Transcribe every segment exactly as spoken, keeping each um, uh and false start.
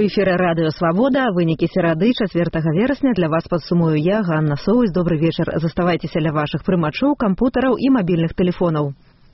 эфіры радыё «Свабода». Вынікі серады чацвёртага верасня для вас падсумую я, Ганна Соўсь. Добры вечар. Заставайцеся ля вашых прымачоў, кампутараў і мабільных тэлефонаў.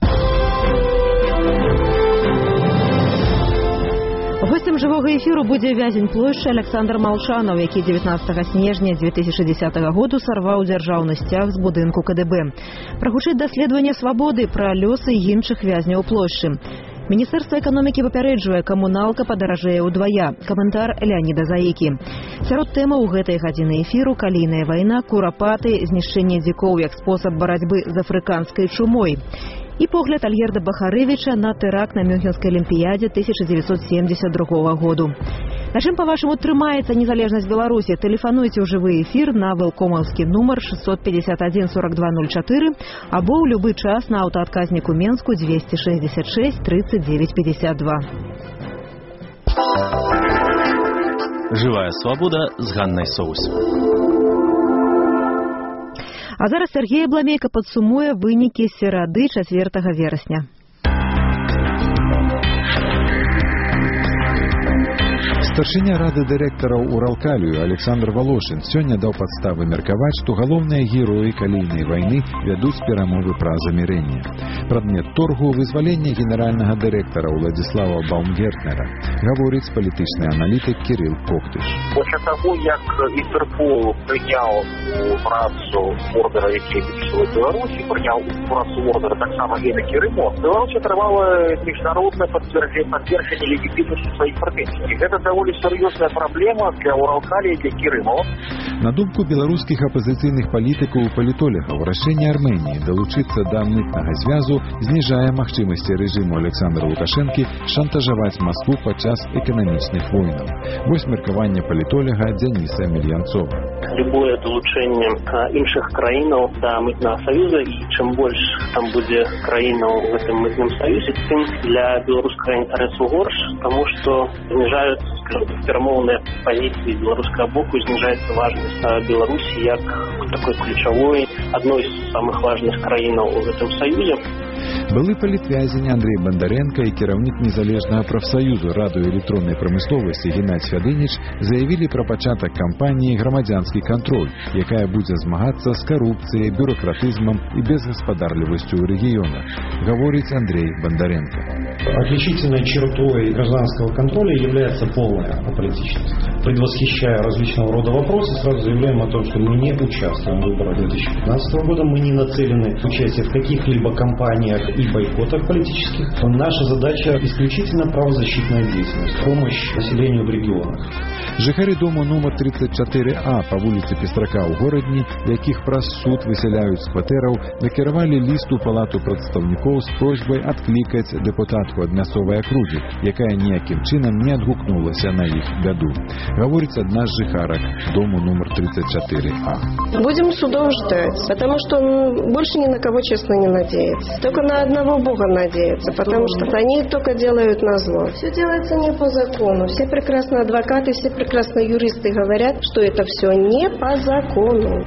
Гостем жывога эфіру будзе вязень плошчы Александр Малшанаў, які дзевятнаццатага снежня дзве тысячы дзесятага году сарваў дзяржаўны сцяг з будынку ка дэ бэ. Прагучыць даследаванне «Свабоды» пра лёсы іншых вязняў плошчы. Міністэрства эканомікі папярэджвае, камуналка падаражэе ўдвая. Каментар Леаніда Заікі. Сярод тэмаў гэтай гадзіны эфіру калійная вайна, курапаты, знішчэнне дзікоў як спосаб барацьбы з афрыканскай чумой. І погляд Альгерда Бахарэвіча на тэракт на Мюнхенскай алімпіядзе тысяча дзевяцьсот семьдесят другога году. На чым, па-вашаму, трымаецца незалежнасць Беларусі? Тэлефануйце ў жывы эфір на вэлкомаўскі нумар шестьсот пятьдесят один сорок два ноль четыре або ў любы час на аўтаадказніку Менску двести шестьдесят шесть тридцать девять пятьдесят два. Жывая свабода з Ганнай Соўсь. А зараз Сергей Абламейка падсумуе вынікі серады чацвёртага верасня. Старшыня рады дырэктараў Уралкалію Александр Волошин сёння даў падставы меркаваць, што галоўныя героі калійнай вайны вядуць перамовы пра замірэнне. Прадмет торгу вызвалення генеральнага дырэктара Уладзіслава Баумгертнера, гаворыць палітычны аналітык Кірыл Коктыш. Пасля таго, як Інтэрпол прыняў працу ордера, які выпісвае Беларусі, прыняў працу ордера таксама і на Кірымо, Беларусь атрымала міжнароднае пацверджанне легітымнасці сваіх прэтэнзій. Гэта даволі сур'ёзная праблема для Уралкалії, для Кірымо. На думку беларускіх апазіцыйных палітыкаў і палітолегаў, рашэнне Арменіі далучыцца да мытнага звязу зніжае магчымасці рэжыму Александра Лукашэнкі шантажаваць Маскву падчас эканамічных войнаў. Вось меркаванне палітолага Дзяніса Мельянцова. Любое далучэнне іншых краінаў да мытнага саюза, і чым больш там будзе краінаў у гэтым мытным саюзе, тым для беларускага інтарэсу горш, таму што зніжаюцца, скажем, перамоўныя пазіцыі беларускага боку, зніжаецца важнасць Беларусі як такой ключавой, адной з самых важных краінаў у гэтым саюзе. Былы палітвязень Андрей Бондаренко і кіраўнік незалежнага прафсаюзу радыёэлектроннай прамысловасці Геннадзь Фядыніч заявілі пра пачатак кампаніі «Грамадзянскі кантроль», якая будзе змагацца з карупцыяй, бюрократызмам і безгаспадарлівасцю ў рэгіёнах, гаворыць Андрей Бондаренко. Отличительной чертой гражданского контроля является полная аполитичность. Предвосхищая различного рода вопросы, сразу заявляем о том, что мы не участвуем в выборах две тысячи пятнадцатого года, мы не нацелены на участие в каких-либо кампаниях и бойкотах политических. Наша задача исключительно правозащитная деятельность, помощь населению в регионах. Жыхары дому нумар тридцать четыре А па вуліцы Пестрака ў горадні, якіх праз суд высяляюць з кватэраў, накіравалі ліст у палату прадстаўнікоў з просьбай адклікаць дэпутатку ад мясцовай акругі, якая ніякім чынам не адгукнулася на іх бяду. Гаворыць адна з жыхарак дому нумар тридцать четыре А. Будем судом ждать, потому что он больше ни на кого, честно, не надеется. Только на одного Бога надеется, потому что они только делают назло. Все делается не по закону. Все прекрасные адвокаты, все прекрасные юристы говорят, что это все не по закону.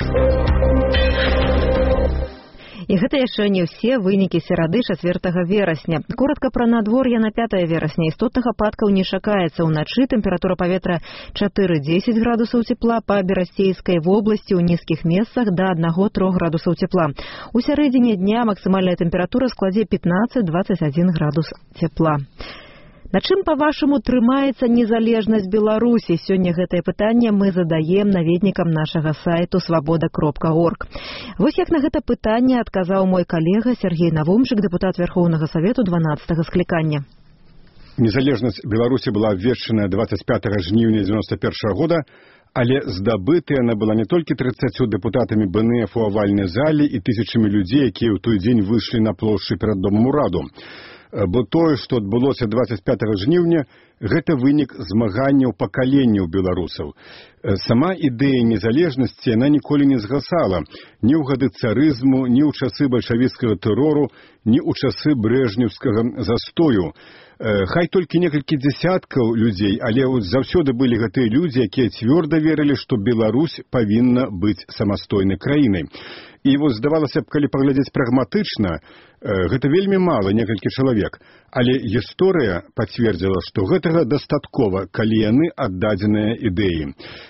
І гэта яшчэ не ўсе вынікі серады чацвёртага верасня. Коротка пра надвор'е на пятае верасня. Істотных ападкаў не чакаецца. Уначы тэмпература паветра чатыры-дзесяць градусаў цепла, па Берасцейскай вобласці ў нізкіх месцах да аднаго-трох градусаў цепла. У сярэдзіне дня максімальная тэмпература складзе пятнаццаць-дваццаць адзін градус цепла. На чым, па-вашаму, трымаецца незалежнасць Беларусі? Сёння гэтае пытанне мы задаем наведнікам нашага сайту свабода кропка орг. Вось як на гэта пытанне адказаў мой калега Сергей Навумчык, дэпутат Верхоўнага Савету дванаццатага склікання. Незалежнасць Беларусі была абвешчана двадцать пятага жніўня дзевяносто першага года, але здабытая яна была не толькі трыццаццю дэпутатамі бэ эн эф у авальнай зале і тысячамі людзей, якія ў той дзень выйшлі на плошчы перад домам ураду. Бо тое, што адбылося двадцать пятага жніўня, гэта вынік змаганняў пакаленняў беларусаў. Сама ідэя незалежнасці яна ніколі не згасала ні ў гады царызму, ні ў часы бальшавіцкага тэрору, ні ў часы брэжнеўскага застою. Хай толькі некалькі дзясяткаў людзей, але заўсёды былі гэтыя людзі, якія цвёрда верылі, што Беларусь павінна быць самастойнай краінай. І вось здавалася б, калі паглядзець прагматычна, гэта вельмі мала, некалькі чалавек. Але гісторыя пацвердзіла, што гэта гэтага дастаткова, калі яны аддадзеныя ідэі.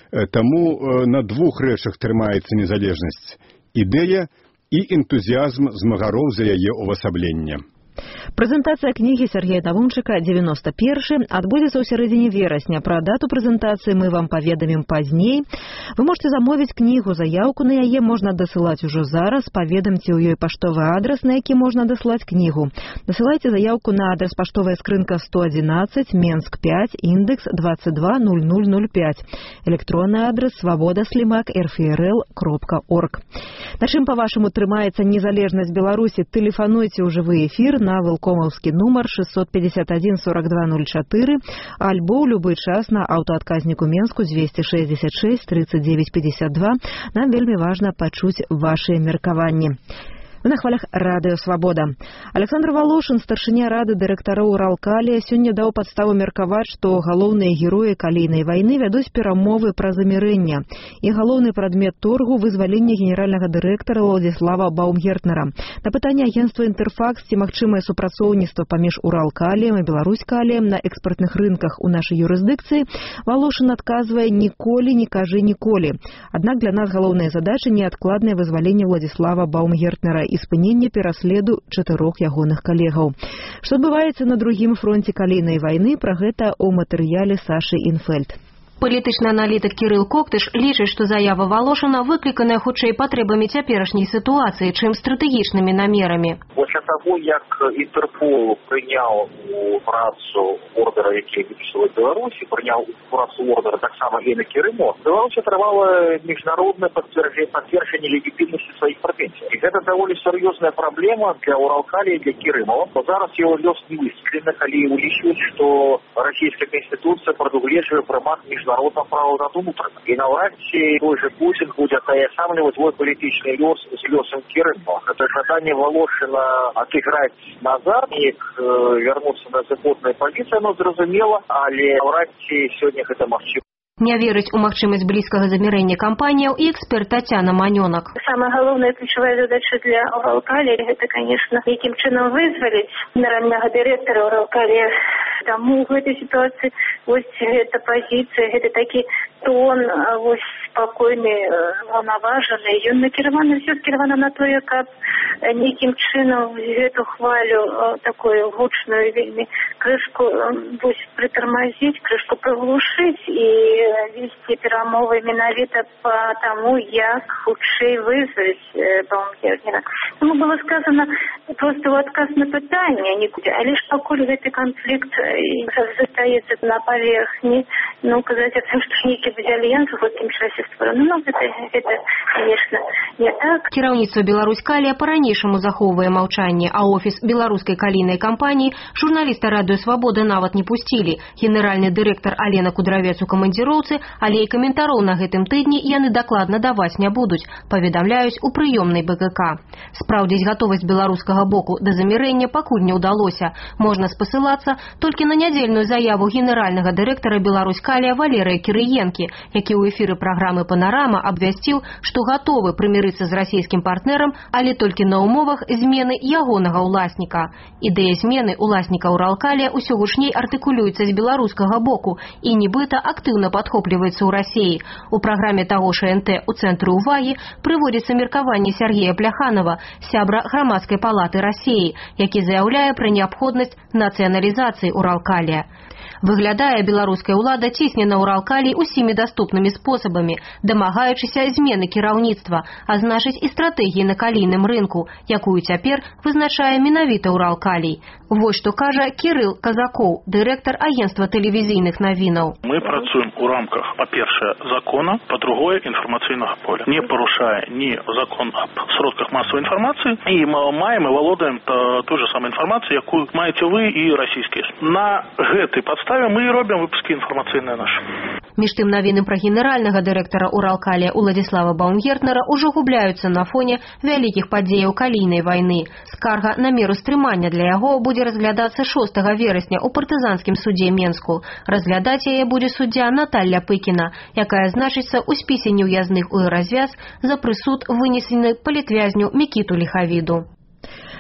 Таму на двух рэчах трымаецца незалежнасць: ідэя і энтузіазм змагароў за яе увасабленне. Прэзентацыя кнігі Сергея Тавунчыка «девяносто первый» адбудзецца ў сярэдзіне верасня. Пра дату прэзентацыі мы вам паведамім пазней. Вы можете замовіць кнігу, заяўку на яе можна дасылаць ужо зараз. Паведамце ў ёй паштовы адрас, на які можна даслаць кнігу. Дасылайце заяўку на адрес паштовая скрынка сто одиннадцать, Менск пять, индекс двадцать два ноль ноль ноль пять. Электронны адрес свабода слімак эр эф эр эл кропка орг. На чым, па-вашаму, трымаецца незалежнасць Беларусі? Тэлефануйце ў жывы эфір на вылкомаўскі нумар шестьсот пятьдесят один сорок два ноль четыре, альбо ў любы час на аўтаадказніку Менску двести шестьдесят шесть тридцать девять пятьдесят два. Нам вельмі важна пачуць вашыя меркаванні. Вы на хвалях радыё «Свабода». Александр Волошин, старшыня рады дырэктароў Уралкалія, сёння даў падставу меркаваць, што галоўныя героі калійнай вайны вядуць перамовы пра замірэнне. І галоўны прадмет торгу – вызваленне генеральнага дырэктара Владзіслава Баумгертнера. На пытанне агенцтва «Інтэрфакс», ці магчымае супрацоўніцтва паміж Уралкаліем і Беларуськаліем на экспартных рынках у нашай юрысдыкцыі, Волошин адказвае: «Ніколі не кажы ніколі». Аднак для нас галоўная задача – неадкладнае вызваленне Владзіслава Баумгертнера і спынення пераследу чатырох ягоных калегаў. Што адбываецца на другім фронце калійнай вайны, пра гэта ў матэрыяле Сашы Інфельд. Палітычны аналітык Кірыл Коктыш лічыць, што заява Волошина выкліканая хутчэй патрэбамі цяперашняй сітуацыі, чым стратэгічнымі намерамі. Пасля таго, як Інтэрпол прыняў у працу ордера, які выпісала Беларусі, прыняў у працу ордера таксама і на Кірымо, Беларусь атрымала міжнароднае пацверджанне легітымнасці сваіх прэтэнзій. І гэта даволі сур'ёзная праблема для Уралкалія і для Кірымо. Зараз яго лёс не высветлены, калі улічваць, што расійская канстытуцыя прадугледжвае прымат міжнароднага права над унутраным. І наўрад ці той же Путин будзе атаясамліваць свой палітычны лёс з лёсам Кірымо. Гэта жаданне Волошина отыграць назад і вярнуцца на законную пазіцыю, оно зразумела, але наўрад ці сёння гэта магчыма. Не верыць у магчымасць блізкага замірэння кампаніяў і эксперт Тацяна Манёнак. Самая галоўная ключавая задача для Уралкалія – гэта, конечно, якім чынам вызваліць генеральнага дырэктара Уралкалія. Таму ў гэтай сітуацыі вось гэта пазіцыя, гэта такі тон вось спакойны, унаважаны. Ён накіраваны, все скіравана на тое, каб нейкім чынам гэту хвалю такую гучную вельмі крышку вось прытармазіць, крышку прыглушыць і вести перамовы менавіта по тому, як хутчэй вызваць Баумгертнера. Тому было сказано просто в отказ на пытанне, але ж пакуль гэты канфлікт застаецца на паверхні, ну, казаць о том, што нейкі будзе альянс у гэткім часе створаны, ну, гэта, гэта, конечно, не так. Кіраўніцтва Беларуськалія па-ранейшаму захоўвае маўчанне, а офіс беларускай калійнай кампаніі журналіста радыё «Свабода» нават не пусцілі. Генеральны дырэктар Алена Кудравец у камандзіроўцы, але і каментароў на гэтым тыдні яны дакладна даваць не будуць, паведамляюць у прыёмнай бэ ка ка. Спраўдзіць гатовасць беларускага боку да замірэння пакуль не ўдалося. Можна спасылацца толькі на нядзельную заяву генеральнага дырэктара Беларуськалія Валерыя Кірыенкі, які ў эфіры праграмы «Панарама» абвясціў, што гатовы прымірыцца з расійскім партнерам, але толькі на ўмовах змены ягонага ўласніка. Ідэя змены ўласніка Уралкалія ўсё гучней артыкулюецца з беларускага боку і нібыта актыўна падхопліваецца ў Расіі. У праграме таго ж эн тэ ў цэнтры ўвагі прыводзіцца меркаванне Сергея Пляханова, сябра Грамадскай палаты Расіі, які заяўляе пра неабходнасць нацыяналізацыі Уралкалія. Выглядае, беларуская ўлада цісне на Уралкалій усімі даступнымі спосабамі, дамагаючыся змены кіраўніцтва, а значыць і стратэгіі на калійным рынку, якую цяпер вызначае менавіта Уралкалій. Вось што кажа Кірыл Казакоў, дырэктар агенцтва тэлевізійных навінаў. Мы працуем у рамках, па-першае, закона, па-другое, інфармацыйнага поля. Не парушае ні закон аб сродках масавай інфармацыі, і мы маем і валодаем той же самой інфармацыі, якую маеце вы і расійскія. На гэтай падставе мы і робім выпускі інфармацыйныя нашы. Між тым навіны пра генеральнага дырэктара Уралкалія Уладзіслава Баумгертнера ўжо губляюцца на фоне вялікіх падзеяў калійнай вайны. Скарга на меру стрымання для яго будзе разглядацца шостага верасня ў партызанскім судзе Менску. Разглядаць яе будзе суддзя Наталля Пыкіна, якая значыцца ў спісе неўязных у развяз за прысуд вынесены палітвязню Мікіту Ліхавіду.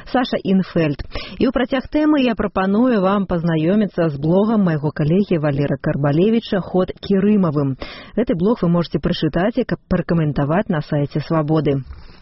Саша Інфельд. І ў працяг тэмы я прапаную вам пазнаёміцца з блогам майго калегі Валера Карбалевіча «Ход Кірымавым». Гэты блог вы можете прачытаць і пракаментаваць на сайце Свабоды.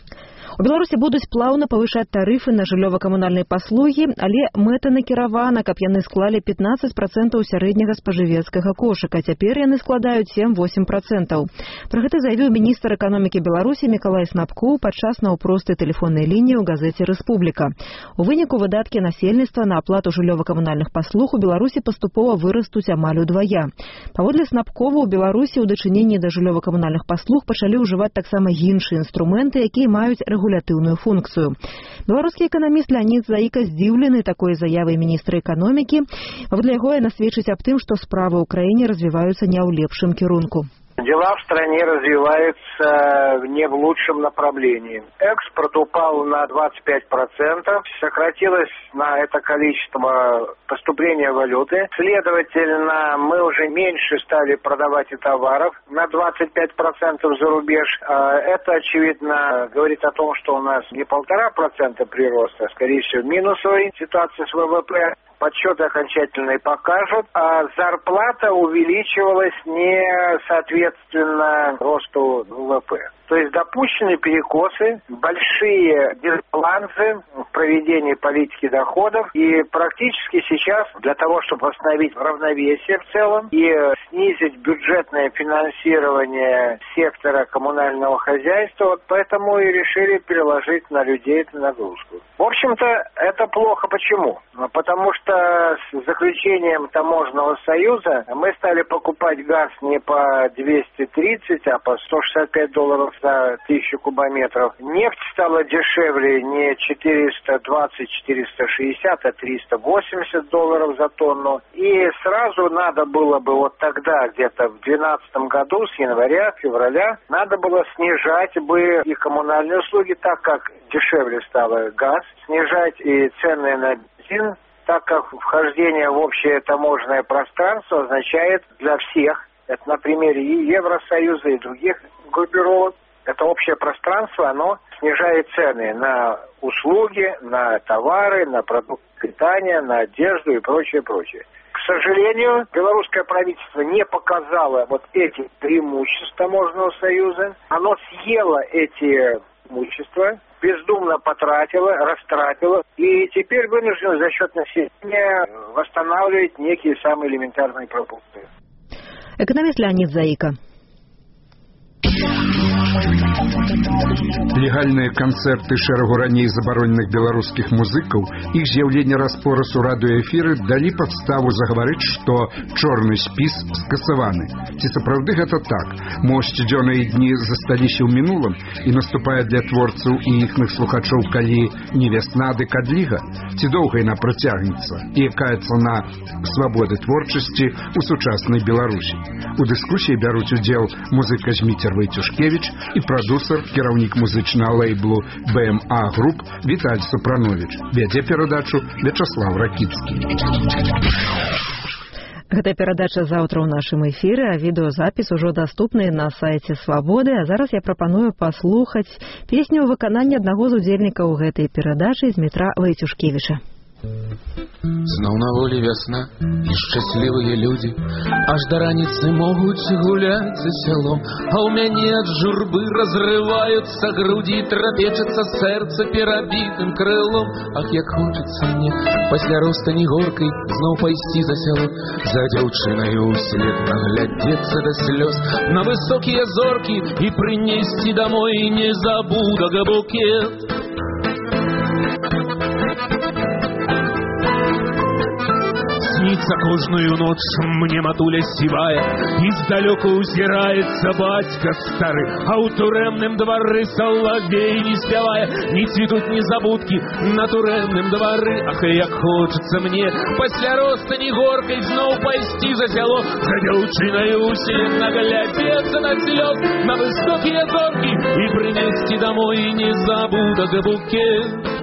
У Беларусі будуць плаўна павышаць тарыфы на жыллёва-камунальныя паслугі, але мэта накіравана, каб яны склалі пятнаццаць працэнтаў сярэдняга спажывецкага кошыка. Цяпер яны складаюць сем-восем працэнтаў. Пра гэта заявіў міністр эканомікі Беларусі Мікалай Снапкоў падчас наўпростай тэлефоннай лініі ў газеце «Рэспубліка». У выніку выдаткі насельніцтва на аплату жыллёва-камунальных паслуг у Беларусі паступова вырастуць амаль удвая. Паводле Снапкова, у Беларусі ў дачыненні да жыллёва-камунальных паслуг пачалі ўжываць таксама іншыя інструменты, якія маюць рэгулятыўную функцыю. Беларускі эканаміст Леонид Заіка здзіўлены такой заявай міністра эканомікі. Паводле яго яна сведчыць аб тым, што справы ў краіне развіваюцца не ў лепшым кірунку. Дела в стране развиваются не в лучшем направлении. Экспорт упал на двадцать пять процентов, сократилось на это количество поступления валюты. Следовательно, мы уже меньше стали продавать и товаров на двадцать пять процентов за рубеж. Это, очевидно, говорит о том, что у нас не полтора процента прироста, а, скорее всего, минусовая ситуация с ВВП. Подсчеты окончательные покажут, а зарплата увеличивалась не соответственно росту ВВП. То есть допущены перекосы, большие дисбалансы в проведении политики доходов. И практически сейчас для того, чтобы восстановить равновесие в целом и снизить бюджетное финансирование сектора коммунального хозяйства, вот поэтому и решили переложить на людей эту нагрузку. В общем-то, это плохо. Почему? Потому что с заключением таможенного союза мы стали покупать газ не по двести тридцать, а по сто шестьдесят пять долларов за тысячу кубометров. Нефть стала дешевле не четыреста двадцать - четыреста шестьдесят, а триста восемьдесят долларов за тонну. И сразу надо было бы вот тогда, где-то в две тысячи двенадцатом году, с января, февраля, надо было снижать бы и коммунальные услуги, так как дешевле стало газ, снижать и цены на бензин, так как вхождение в общее таможенное пространство означает для всех, это на примере и Евросоюза, и других группировок, это общее пространство, оно снижает цены на услуги, на товары, на продукты питания, на одежду и прочее, прочее. К сожалению, белорусское правительство не показало вот эти преимущества таможенного союза. Оно съело эти преимущества, бездумно потратило, растратило, и теперь вынуждено за счет населения восстанавливать некие самые элементарные продукты. Экономист Леонид Заіка. Легальныя канцэрты шэрагу раней забароненых беларускіх музыкаў, іх з'яўленне распораз у радыёэфіры далі падставу загаварыць, што чорны спіс скасаваны. Ці сапраўды гэта так? Мо сцюдзёныя дні засталіся ў мінулым і наступае для творцаў і іхных слухачоў, калі не вясна, дык адліга? Ці доўга яна працягнецца? І якая цана свабоды творчасці ў сучаснай Беларусі? У дыскусіі бяруць удзел музыка Зміцер Войцюшкевич і прадусер, кіраўнік музычнага лейблу бэ эм а Груп Віталь Супранович. Вядзе перадачу Вячаслав Ракіцкі. Гэта перадача заўтра ў нашым эфіры, а відэозапіс ужо даступны на сайце Свабоды. А зараз я прапаную паслухаць песню ў выкананні аднаго з удзельнікаў гэтай перадачы Змітра Войцюшкевіча. Зноў на волі вясна і шчаслівыя людзі аж да раніцы могуць гуляць за сялом, а ў мяне ад журбы разрываюцца грудзі, трапечацца сэрца перабітым крылом. Ах, як хочацца мне пасля ростані горкай зноў пайсці за сяло, за дзяўчынаю ўслед наглядзецца да слёз на высокія зоркі і прынесці дамой незабудага букет. Снится кожную ноч мне матуля сівая, і здалёку ўзіраецца бацька стары, а ў турэмным двары салавей не спявае, не цвітуць незабудкі на турэмным двары. Ах, як хочацца мне пасля ростані горкай зноў пайсці за сяло, за дзяўчынаю ўслед наглядзецца на слёз на высокія зоркі і прынесці дамой незабудага букет.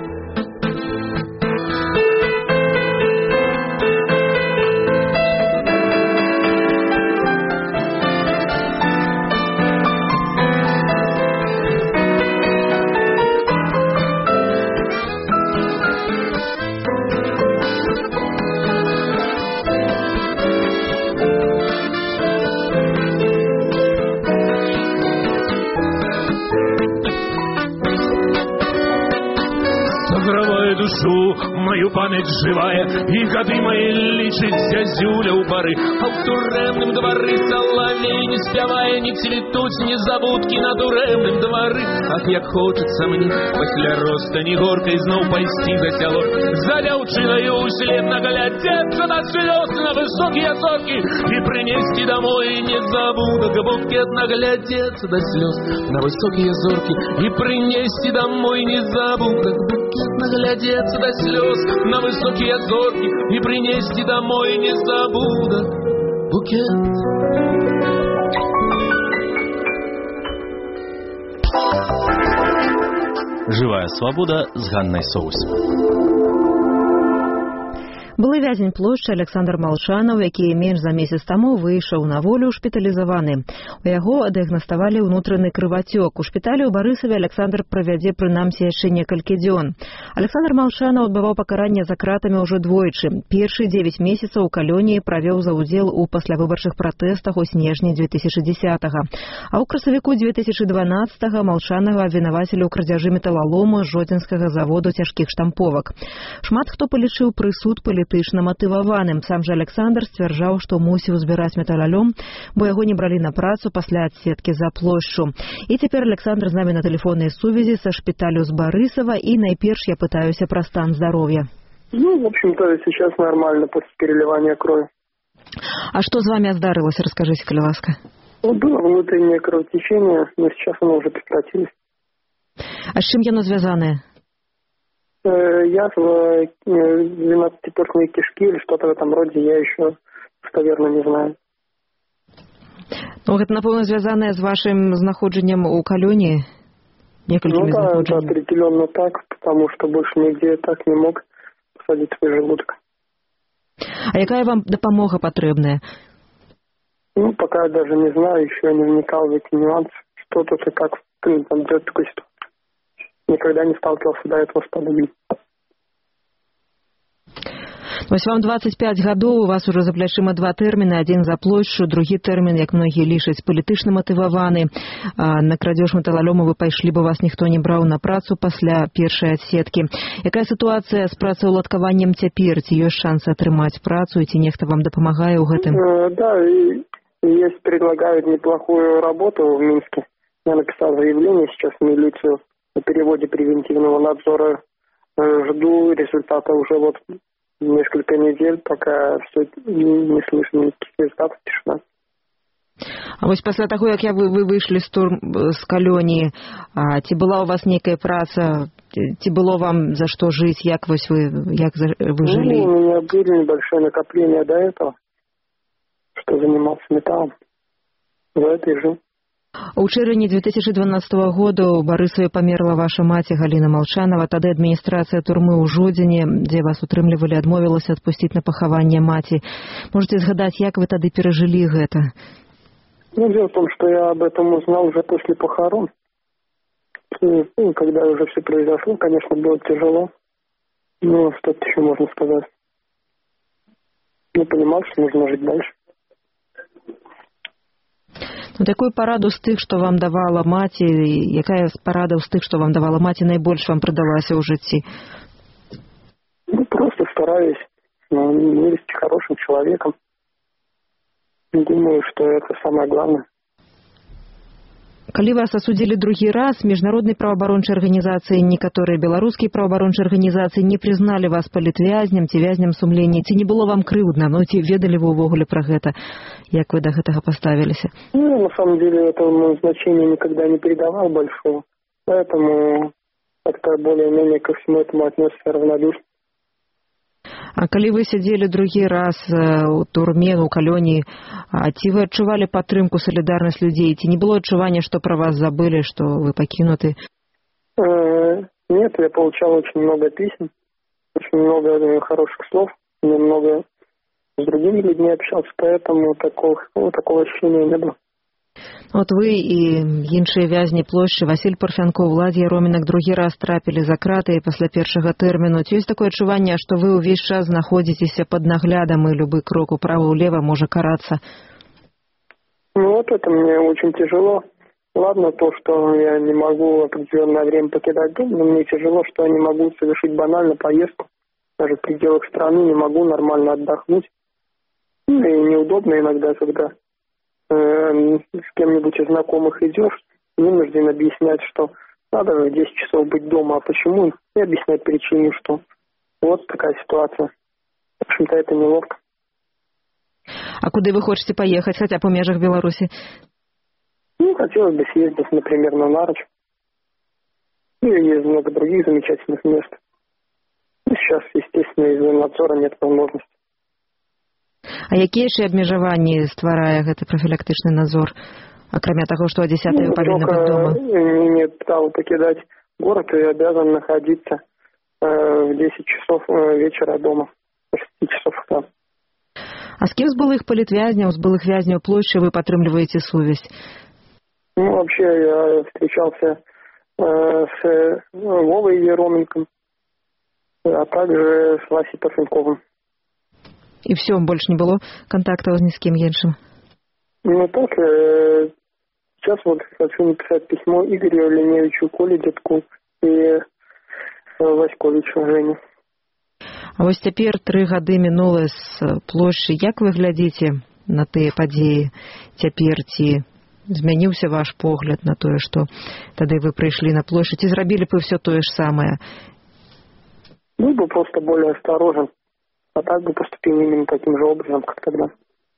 жыву, мою памяць жывая, і гады мои лічыць зязюля ў бары. А ў турэмным двары салавей не спявае, не цвітуць незабудкі на турэмным двары. Ах, як хочацца мне пасля ростані горкай зноў пайсці за сяло, за дзяўчынаю услед наглядзецца на слёз, на высокія зоркі і прынесці домой незабудак букет, наглядзецца да слёз на высокія зоркі і прынесці домой незабудак букет, наглядзецца да слёз на высокія зоркі і прынесці домой незабудак букет. Жывая свабода з Ганнай Соус. Былы вязень плошчы Александр Малшанаў, які менш за месяц таму выйшаў на волю, шпіталізаваны. У яго дыягнаставалі ўнутраны крывацёк. У шпіталі ў Барысаве Александр правядзе прынамсі яшчэ некалькі дзён. Александр Малшанаў адбываў пакаранне за кратамі ўжо двойчы. Першы дзевяць месяцаў у калоніі правёў за ўдзел у паслявыбарчых пратэстах у снежні дзве тысячы дзесятага. А ў красавіку дзве тысячы дванаццатага Малшанава абвінавацілі ў крадзяжы металалому жодзінскага заводу цяжкіх штамповак. Шмат хто палічыў прысуд палітычным матываваным. Сам жа Александр сцвярджаў, што мусіў збіраць металалём, бо яго не бралі на працу пасля адсеткі за плошчу. І цяпер Александр з намі на тэлефоннай сувязі са шпіталю з Барысава, і найперш я пытаюся пра стан здароўя. Ну, в общем-то, сейчас нормально после переливания крови. А что с вами здарылось, расскажите, коли ласка? Ну, было внутреннее кровотечение, но сейчас оно уже прекратилось. А с чем оно связано? Язва двенадцатиперстной кишки или что-то в этом роде, я еще достоверно не знаю. Ну, это, напевно, связано с вашим знаходженнем у калоніі? Ну да, это определенно так, потому что больше нигде так не мог посадить свой желудок. А какая вам допомога потребная? Ну, пока я даже не знаю, еще я не вникал в эти нюансы, что тут и как там идет такой ситуации. Никогда не сталкивался до этого с подобным. Вось вам двадцать пять гадоў, у вас уже за плячыма два тэрміны, адзін за плошчу, другі тэрмін, як многія лічаць, палітычна матываваны. На крадзеж металалёму вы пайшлі, бо вас ніхто не браў на працу пасля першай адсеткі. Якая сітуацыя з працаўладкаваннем цяпер? Ці ёсць шанс атрымаць працу, і ці нехта вам дапамагае ў гэтым? Да, есть, предлагают неплохую работу в Минске. Я написал заявление сейчас в милицию о переводе превентивного надзора. Жду результата уже вот несколько недель, пока все не слышно никаких результатов, тишина. А вось пасля таго, як я вы, вы выйшлі з, тур, з калоніі, а, ці была у вас некая праца, ці было вам за што жыць, як вось вы, як за, вы жили? Ну, у меня были небольшое накопление до этого, что занимался металлом. За это и жил. У чэрвені две тысячи дванадцатого года у Барысаве памерла ваша маці Галіна Малшанова. Тады адміністрацыя турмы ў Жодзіне, дзе вас утрымлівалі, адмовілася адпусціць на пахаванне маці. Можете згадаць, як вы тады перажылі гэта? Ну, дело в том, что я об этом узнал уже после похорон. И, ну, когда уже все произошло, конечно, было тяжело. Но что-то еще можно сказать. Не понимал, что нужно жить дальше. Ну, такую параду з тых, што вам давала маці, якая парада з тых, што вам давала маці, найбольш вам прыдалася ў жыцці? Ну, просто стараюсь ну, не быть хорошим человеком. Думаю, что это самое главное. Калі вас асудзілі другі раз, міжнароднай праваабарончай арганізацыі, некаторыя беларускія праваабарончай арганізацыі не прызналі вас палітвязням ці вязням сумлення. Ці не было вам крыўдна? Ну, ці ведалі вы ўвогуле пра гэта? Як вы да гэтага паставіліся? Ну, на самом деле, этому значения никогда не придавал большого. Поэтому как-то более-менее ко всему этому отнесся равнодушно. А калі вы сядзелі другі раз у турме, у калоніі, ці вы адчувалі падтрымку, салідарнасць людзей? Ці не было адчування, што пра вас забылі, што вы пакінуты? Нет, я получал очень много писем, очень много хороших слов, много с другими людьми общался, поэтому такого, ну, такого ощущения не было. От вы і іншыя вязні плошчы, Васіль Парфянкоў, Владзя Яромінак другі раз трапілі за краты пасля першага тэрміну. Ці ёсць такое адчуванне, што вы ўвесь час знаходзіцеся пад наглядам і любы крок управа-ўлева можа карацца? Ну вот это мне очень тяжело. Ладно то, что я не могу определенное время покидать дом, но мне тяжело, что я не могу совершить банально поездку. Даже в пределах страны не могу нормально отдохнуть. Ну, и неудобно иногда, когда э, с кем-нибудь из знакомых идешь, вынужден объяснять, что надо в десять часов быть дома, а почему, и объяснять причину, что вот такая ситуация. В общем-то, это неловко. А куда вы хотите поехать, хотя бы в межах Беларуси? Ну, хотелось бы съездить, например, на Нарочь. Ну, и есть много других замечательных мест. Ну, сейчас, естественно, из-за надзора нет возможности. А какие еще обмежевания стварае этот профилактичный надзор? Кроме того, что десятое ну, повинны быть дома? Не имеет права покидать город и обязан находиться э, в десять часов вечера дома. В шесть часов утра. А с кем с былых политвязняў, с былых вязняў площади вы подтрымліваете совесть? Ну, вообще, я встречался э, с Вовой Ероменком, а также с Васей Парфенковым. И все, больше не было контактов ни с кем іншим? Ну, так, э, сейчас вот хочу написать письмо Игорю Леневичу, Коле Дедку и э, Васьковичу Жене. А вось цяпер тры гады мінулы з плошчы. Як вы глядзіце на тыя падзеі цяпер? Ці змяніўся ваш погляд на тое, што тады вы прыйшлі на плошчу? Ці зрабілі б вы все тое ж самае? Ну, бы просто более осторожен. А так бы поступил именно таким же образом, как тогда.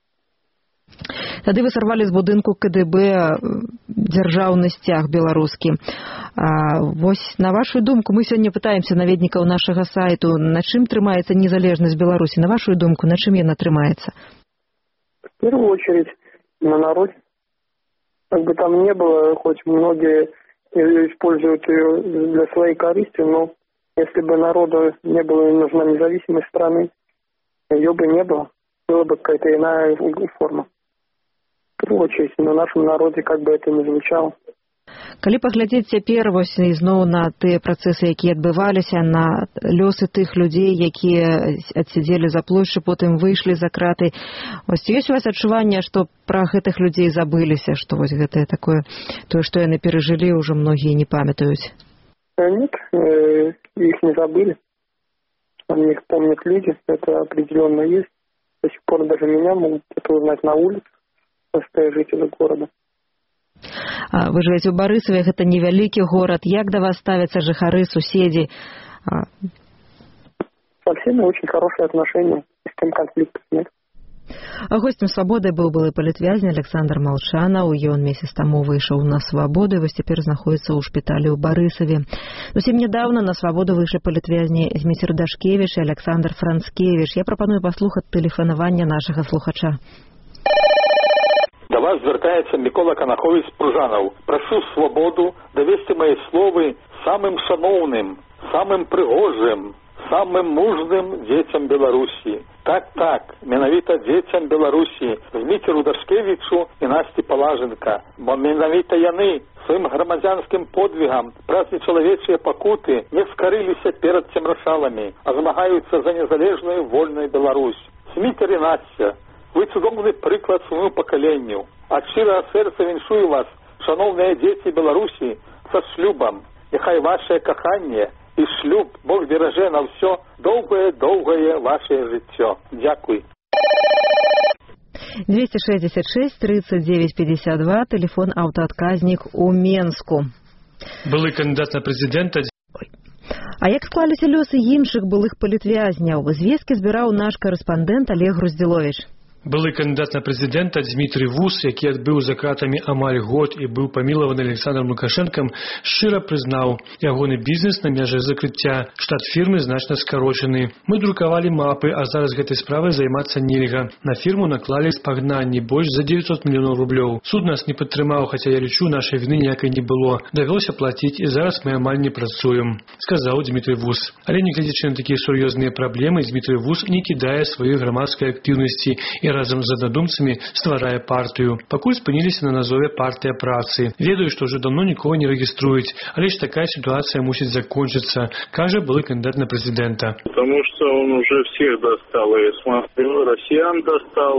Тады вы сорвали з будынку КДБ дзяржаўны сцяг беларускі. А, вось на вашу думку, мы сёння пытаемся наведнікаў нашага сайту, на чым трымаецца незалежнасць Беларусі? На вашу думку, на чым яна трымаецца? В первую очередь на народе. Как бы там не было, хоть многие используют ее для своей корысти, но если бы народу не было и нужна независимость страны, ее бы не было, была бы какая-то иная форма. В первую очередь на нашем народе, как бы это ни звучало. Калі паглядзець цяпер вось ізноў на тыя працэсы, якія адбываліся, на лёсы тых людзей, якія адсядзелі за плошчу, потым выйшлі за краты, вось ёсць у вас адчуванне, што пра гэтых людзей забыліся, што вось гэтае такое, тое, што яны перажылі, ўжо многія не памятаюць? Нет, их не забыли. О них помнят люди, это определенно есть. До сих пор даже меня могут это узнать на улице, простые жители города. Вы живете в Барысаве, это невялікі город. Як да вас ставятся жыхары, суседи? Со всеми очень хорошие отношения, с тем конфликтов нет. А гостем «Свабоды» был былы палітвязень Александр Малшанаў. Ён месяц таму выйшаў на свабоду, вось цяпер знаходзіцца ў шпіталі ў Барысаве. Зусім нядаўна на свабоду выйшлі палітвязні Зміцер Дашкевіч і Александр Францкевіч. Я прапаную паслухаць тэлефанавання нашага слухача. До вас звертаецца Мікола Канахович Пружанаў. Прашу свабоду давесці мае словы самым шаноўным, самым прыгожым, самым мужным дзецям Беларусі. Так, так, менавіта дзецям Беларусі, Зміцеру Дашкевічу і Насці Палаженка. Бо менавіта яны сваім грамадзянскім подвігам праз нечалавечыя пакуты не скарыліся перад цемрашаламі, а змагаюцца за незалежную вольную Беларусь. Зміцер і Насця, вы цудоўны прыклад свайму пакаленню. Ад шчырага сэрца віншую вас, шаноўныя дзеці Беларусі, са шлюбам. Няхай вашае каханне і шлюб Бог беражэ на ўсё доўгае-доўгае вашее жыццё. Дзякуй. двести шестьдесят шесть тридцать девять пятьдесят два, телефон аўтаадказнік у Менску. Былы кандидат на прэзідэнта. А як склаліся лёсы іншых былых палітвязняў? Звесткі збіраў наш карэспандэнт Олег Груздзіловіч. Былы кандидат на прэзідэнта Дмітрый Вус, які адбыў за кратамі амаль год і быў памілаваны Александром Лукашэнкам, шчыра прызнаў, ягоны бізнес на мяжы закрыцця, штат фірмы значна скарочаны. Мы друкавалі мапы, а зараз гэтай справай займацца нельга. На фірму наклалі спагнанні больш за девятьсот мільёнаў рублёў. Суд нас не падтрымаў, хаця я лічу, нашай віны ніякай не было. Давялося плаціць, і зараз мы амаль не працуем, сказаў Дмітрый Вус. Але не глядзячы на такія сур'ёзныя праблемы, Дмітрый Вус не кідае сваёй грамадскай актыўнасці і разам з аднадумцамі стварае партыю. Пакуль спыніліся на назове партыя працы. Ведаю, што ўжо давно нікога не рэгіструюць, але ж такая сітуацыя мусіць закончыцца, кажа былы кандидат на прэзідэнта. Потому что он уже всех достал, и россиян достал,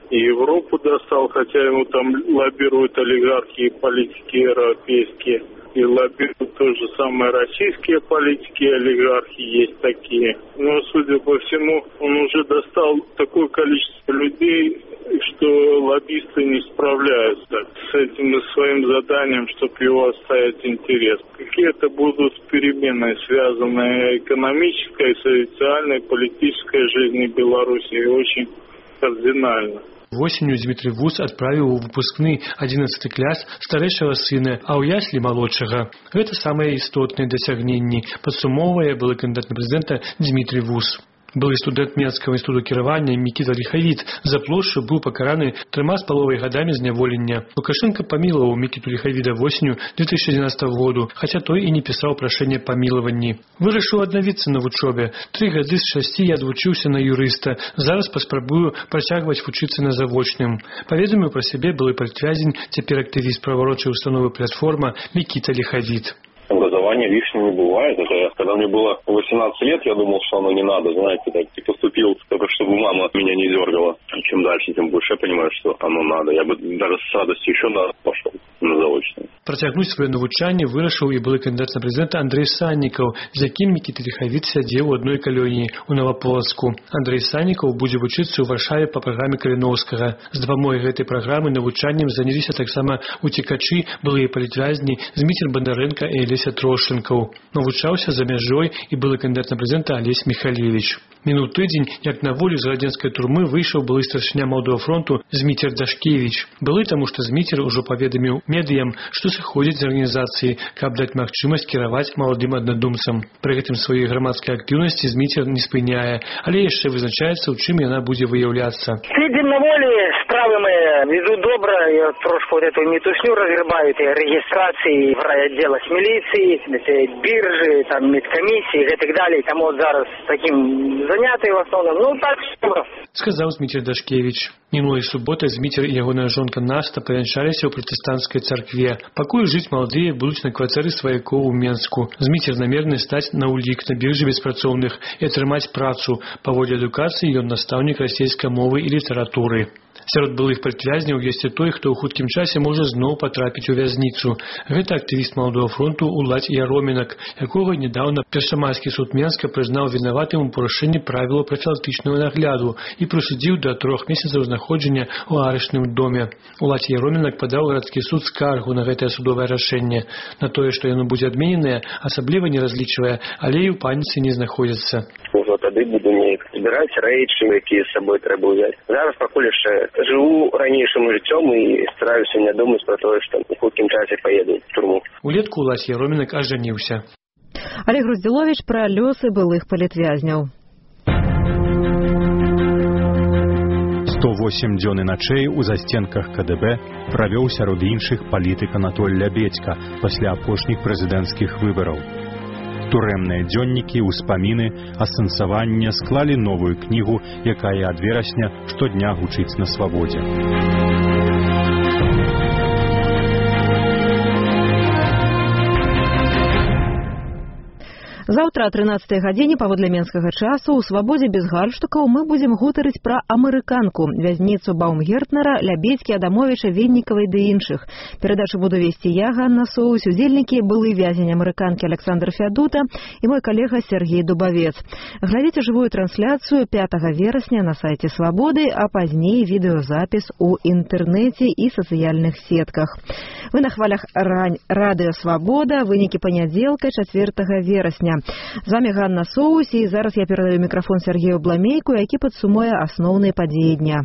и Европу достал, хотя ему там лоббируют олигархи и политики европейские. И лоббируют то же самое российские политики и олигархи, есть такие. Но, судя по всему, он уже достал такое количество людей, что лоббисты не справляются с этим своим заданием, чтобы его оставить интерес. Какие это будут перемены, связанные экономической, социальной, политической жизнью Беларуси, очень кардинально. Восенью Дмитрий Вус отправил в выпускны одиннадцаты класс старэйшага сына, а ў яслі малодшага. Гэта самыя істотныя дасягненні, падсумоўвае былы кандыдат на прэзідэнта Дмитрий Вус. Былы студэнт Менскага інстытута кіравання Мікіта Ліхавіт за плошчу быў пакараны трыма з паловай гадамі зняволення. Лукашенко памілаваў Мікіту Ліхавіда восенню две тысячи одиннадцатого году, хаця той і не пісаў прашэнне памілаванні. Вырашыў аднавіцца на вучобе. Тры гады з шасці я адвучыўся на юрыста. Зараз паспрабую працягваць вучыцца на завочным. Паведаміў пра сябе былы палітвязень, цяпер актывіст праварочай установы «Платформа» Мікіта Ліхавіт. Образование лишним не бывает. Это, когда мне было восемнадцать лет, я думал, что оно не надо, знаете, так и поступил, только чтобы мама меня не дергала. Чем дальше, тем больше я понимаю, что оно надо. Я бы даже с радостью еще на пошел на заочное. Працягнуць сваё навучанне вырашыў і былы кандыдат на прэзідэнта Андрей Саннікаў, з якім Мікіта Ліхавіт сядзеў у адной калоніі ў Новаполацку. Андрей Саннікаў будзе вучыцца ў Варшаве па праграме Каліноўскага. З дапамогай гэтай праграмы навучаннем заняліся таксама уцекачы, былыя палітвязні Зміцер Бандарэнка і Алеся Трошчынкаў. Навучаўся за мяжой і былы кандыдат на прэзідэнта Алесь Міхалевіч. Мінуў тыдзень, як на волю з радзенскай турмы выйшаў былы старшыня Малодовага фронту Зміцер Дашкевіч. Былы таму, што Зміцер ужо паведаміў медыям, што сыходзіць з арганізацыі, каб даць магчымасць кіраваць маладым аднадумцам. Пры гэтым сваёй грамадскай актыўнасці Зміцер не спыняе, але яшчэ вызначаецца, у чым яна будзе выяўляцца. Сидзім на волі, справы мае веду добра, я трошку вот эту метусню разгребаю, этой регистрации в райотдела с милицией, этой биржи, там, медкомиссии и так далее. Там вот зараз таким заняты в основном. Ну, так все. Сказаў Зміцер Дашкевіч. Мінулай суботай Зміцер і ягоная жонка Наста павянчаліся ў пратэстанцкай царкве. Пакуль жыць маладыя будуць на кватэры сваякоў у Менску. Зміцер намерны стаць на ўлік на біржы беспрацоўных і атрымаць працу. Паводле адукацыі ён настаўнік расійскай мовы і літаратуры. Сярод былых палітвязняў ёсць і той, хто ў хуткім часе можа зноў патрапіць у вязніцу. Гэта актывіст Малодовага фронту Уладзь Яромінак, якога нядаўна Першамайскі суд Менска прызнаў вінаватым у парушэнні правілаў прафілактычнага нагляду і прысудзіў да трох месяцаў знаходжання ў арышным доме. Уладзь Яромінак падаў гарадскі суд скаргу на гэтае судовае рашэнне. На тое, што яно будзе адмененае, асабліва не разлічвае, але і ў паніцы не знаходзіцца. Ужо тады буду неяк збіраць рэчы, якія з сабой трэба ўзяць. Зараз пакуль яшчэ жыву ранейшым жыццём і стараюся не думаць пра тое, што ў хуткім часе паеду в турму. Улетку Уладзь Яромінак ажаніўся. Олег Груздзіловіч пра лёсы былых палітвязняў. сто восемь дзён і начэй у засценках ка дэ бэ правёў сярод іншых палітык Анатоль Лябедзька пасля апошніх прэзідэнцкіх выбараў. Турэмныя дзённікі, ўспаміны, асэнсаванне склалі новую кнігу, якая ад верасня штодня гучыць на свабодзе. Заўтра о трынаццатай гадзіне паводле менскага часу ў свабодзе без гальштукаў мы будзем гутарыць пра амерыканку, вязніцу Баумгертнера, Лябедзькі, Адамовіча, Веннікавай ды іншых. Перадачу буду весці я, Ганна Соус, удзельнікі былы вязень амерыканкі Александр Фядута і мой калега Сергей Дубавец. Глядзіце жывую трансляцыю пятага верасня на сайце Свабоды, а пазней відэозапіс у інтэрнэце і сацыяльных сетках. Вы на хвалях рань радыё Свабода, вынікі панядзелка чацвёртага верасня. З вами Ганна Соус, і зараз я перадаю мікрафон Сергею Бламейку, які падсумуе асноўныя падзеі дня.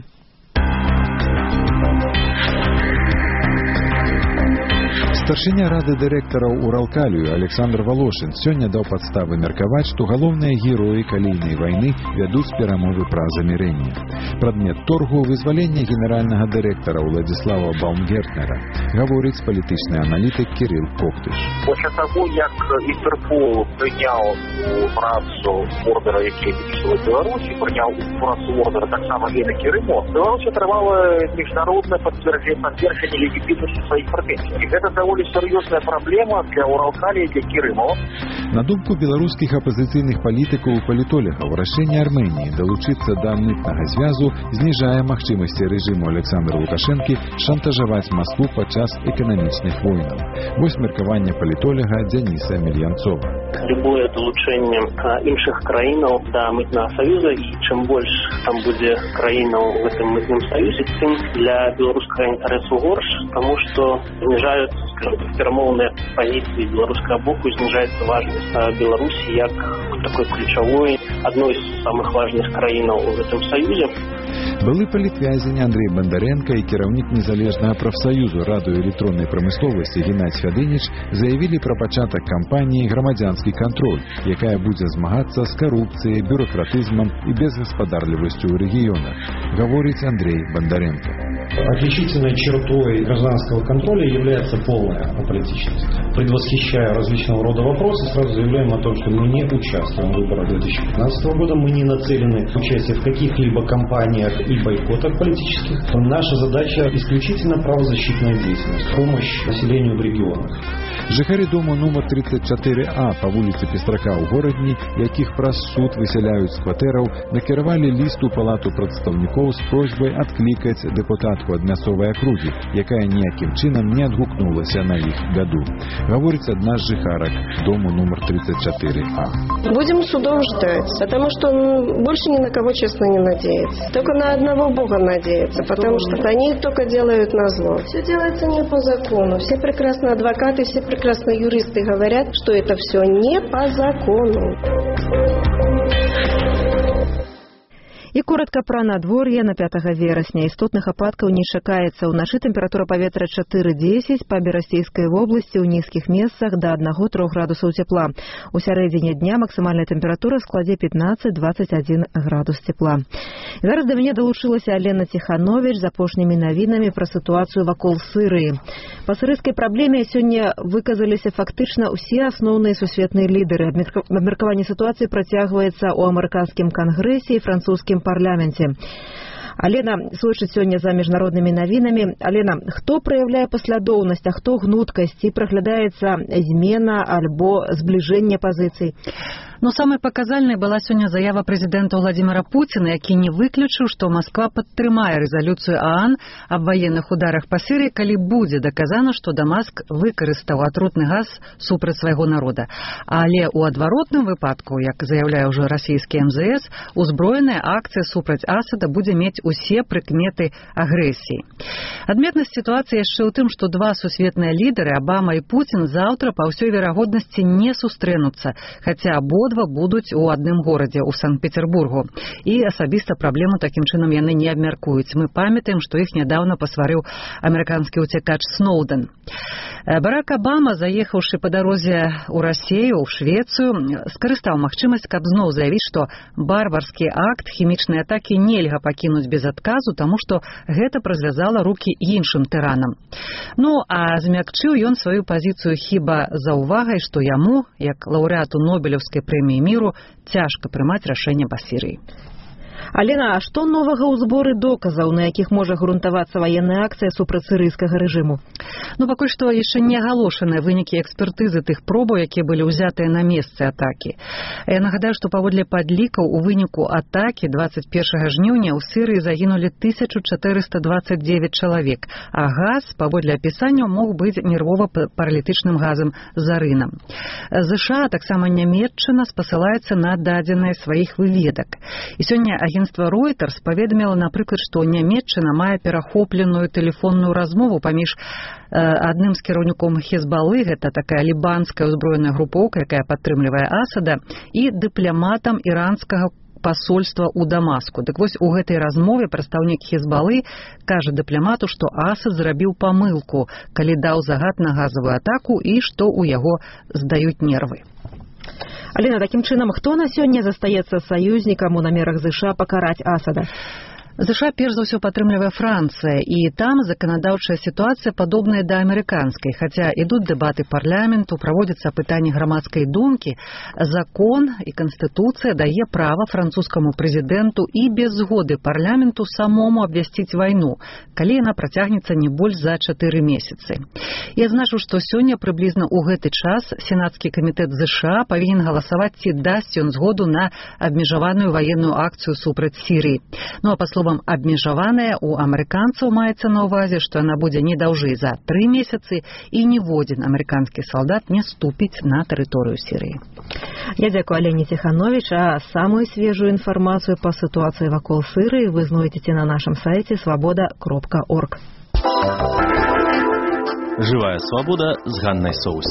Старшыня рады дырэктараў Уралкалію Александр Волошин сёння даў падставы меркаваць, што галоўныя героі калійнай вайны вядуць перамовы пра замірэнне. Прадмет торгу вызвалення генеральнага дырэктара Уладзіслава Баумгертнера, гаворыць палітычны аналітык Кірыл Коктыш. Пасля таго, як Інтэрпол прыняў працу ордера, які выпісала Беларусі, прыняў працу ордера таксама і на Кірымо, Беларусь атрымала міжнароднае пацверджанне легітымнасці сваіх прэтэнзій. І гэта даволі даволі серйозна праблема для Уралкалії, для Кірымаў. На думку беларускіх апазіцыйных палітыкаў і палітолягаў, рашэнне Арменіі далучыцца да мытнага звязу зніжае магчымасці рэжыму Александра Лукашэнкі шантажаваць Маскву падчас эканамічных войнаў. Вось меркаванне палітоляга Дзяніса Мельянцова. Любое далучэнне іншых краінаў да мытнага саюза, і чым больш там будзе краінаў в гэтым мытным саюзе, тым для беларускага інтарэсу горш, таму што зніжаюцца, скажем, перамоўныя пазіцыі беларускага боку, зніжаецца важнасць Беларусі як такой ключавой, адной з самых важных краінаў у гэтым саюзе. Былы палітвязень Андрей Бондаренко і кіраўнік незалежнага прафсаюзу радыёэлектроннай прамысловасці Геннадзь Фядыніч заявілі пра пачатак кампаніі «Грамадзянскі кантроль», якая будзе змагацца з карупцыяй, бюрократызмам і безгаспадарлівасцю ў рэгіёнах, гаворыць Андрей Бондаренко. Отличительной чертой гражданского контроля является полная аполитичность. Предвосхищая различного рода вопросы, сразу заявляем о том, что мы не участвуем в выборах две тысячи пятнадцатого года, мы не нацелены на участие в каких-либо кампаниях и бойкотах политических. Наша задача исключительно правозащитная деятельность, помощь населению в регионах. Жыхары дому нумар тридцать четыре А по вуліцы Пестрака ў горадні, якіх праз суд высяляюць з кватэраў, накіравалі ліст у палату прадстаўнікоў з просьбай адклікаць дэпутатку ад мясцовай акругі, якая ніякім чынам не адгукнулася на іх бяду. Гаворыць адна з жыхарак дому нумар тридцать четыре А. Будем судов ждать, потому что он больше ни на кого, честно, не надеется. Только на одного Бога надеется, потому что они только делают назло. Все делается не по закону. Все прекрасные адвокаты, все прекрасные юристы говорят, что это все не по закону. І коротка пра надвор'е на пятага верасня. Істотных ападкаў не чакаецца. Уначы тэмпература паветра чатыры дзесяць, па Берасцейскай вобласці ў нізкіх месцах да аднаго-трох градусаў цепла. У сярэдзіне дня максімальная тэмпература складзе пятнаццаць двадцать адзін градус цепла. І зараз да мяне далучылася Алена Ціхановіч з апошнімі навінамі пра сітуацыю вакол Сырыі. Па сырыйскай праблеме сёння выказаліся фактычна ўсе асноўныя сусветныя лідары. Абмеркаванне сітуацыі працягваецца ў амерыканскім кангрэсе і французскім парламенце. Алена слышит сегодня за международными новинами. Алена, хто проявляе паслядоўнасць, а хто гнуткасць, і праглядаецца змена альбо збліжэнне пазіцый? Но самой показальной была сегодня заява президента Владимира Путина, які не выключыў, што Москва падтрымае рэзалюцыю ААН аб ваенных ударах па Сырыі, калі будзе даказана, што Дамаск выкарыстаў атрутны газ супраць свайго народа. Але ў адваротным выпадку, як заяўляе ўжо расійскі эм зэ эс, узброеная акцыя супраць Асада будзе мець усе прыкметы агрэсіі. Адметнасць сітуацыі яшчэ ў тым, што два сусветныя лідары, Абама і Путін, заўтра па ўсёй верагоднасці не сустрэнуцца, хаця абодва будуць у адным горадзе, у Санкт-Петербургу. І асабіста праблему такім чынам яны не абмяркуюць. Мы памятаем, што іх нядаўна пасварыў амерыканскі ўцякач Сноуден. Барак Абама, заехаўшы па дарозе ў Расію, ў Швецыю, скарыстаў магчымасць, каб зноў заявіць, што барбарскі акт хімічнай атакі нельга пакінуць без адказу, таму што гэта празвязала рукі іншым тыранам. Ну, а змякчыў ён сваю пазіцыю хіба заўвагай, што яму, як лаўрэату Нобелеўскай прэміі міру, цяжка прымаць рашэнне па Сірыі. Алена, а што новага ў зборы доказаў, на якіх можа грунтавацца ваенная акцыя супраць сірыйскага рэжыму? Ну, пакуль што яшчэ не агалошаныя вынікі экспертызы тых пробаў, якія былі ўзятыя на месцы атакі. Я нагадаю, што паводле падлікаў у выніку атакі двадцать першага жніўня ў Сірыі загінулі тысяча чатырыста двадцать девять чалавек, а газ, паводле апісанняў, мог быць нервова-паралітычным газам зарынам. ЗША, таксама Нямецчына, спасылаецца на дадзеныя сваіх выведак. І сёння агентства Reuters паведаміла, напрыклад, што Нямецчына мае перахопленую тэлефонную размову паміж э, адным з кіраўніком Хезбалы, гэта такая лібанская ўзброеная групоўка, якая падтрымлівае Асада, і дыпламатам іранскага пасольства ў Дамаску. Так вось, у гэтай размове прадстаўнік Хезбалы кажа дыпламату, што Асад зрабіў памылку, калі даў загад на газавую атаку і што ў яго здаюць нервы. Алена, такім чынам, хто на сёння застаецца саюзнікам у намерах ЗША пакараць Асада? ЗША перш за ўсё падтрымлівае Францыя, і там заканадаўчая сітуацыя падобная да амерыканскай. Хаця ідуць дэбаты парламенту, праводзяцца пытанні грамадскай думкі, закон і канстытуцыя дае права французскаму прэзідэнту і без згоды парламенту самому абвясціць вайну, калі яна працягнецца не больш за чатыры месяцы. Я адзначу, што сёння прыблізна ў гэты час сенацкі камітэт ЗША павінен галасаваць, ці дасць ён згоду на абмежаваную ваенную акцыю супраць Сірыі. Ну а па словам абмежаваная, у амерыканцаў маецца на ўвазе, што яна будзе не даўжэй за тры месяцы і ніводзін амерыканскі салдат не ступіць на тэрыторыю Сірыі. Я дзякую Алене Ціхановіч, а самую свежую інфармацыю па сітуацыі вакол Сірыі вы знойдзеце на нашым сайце свабода кропка орг. Жывая свабода з Ганнай Соус.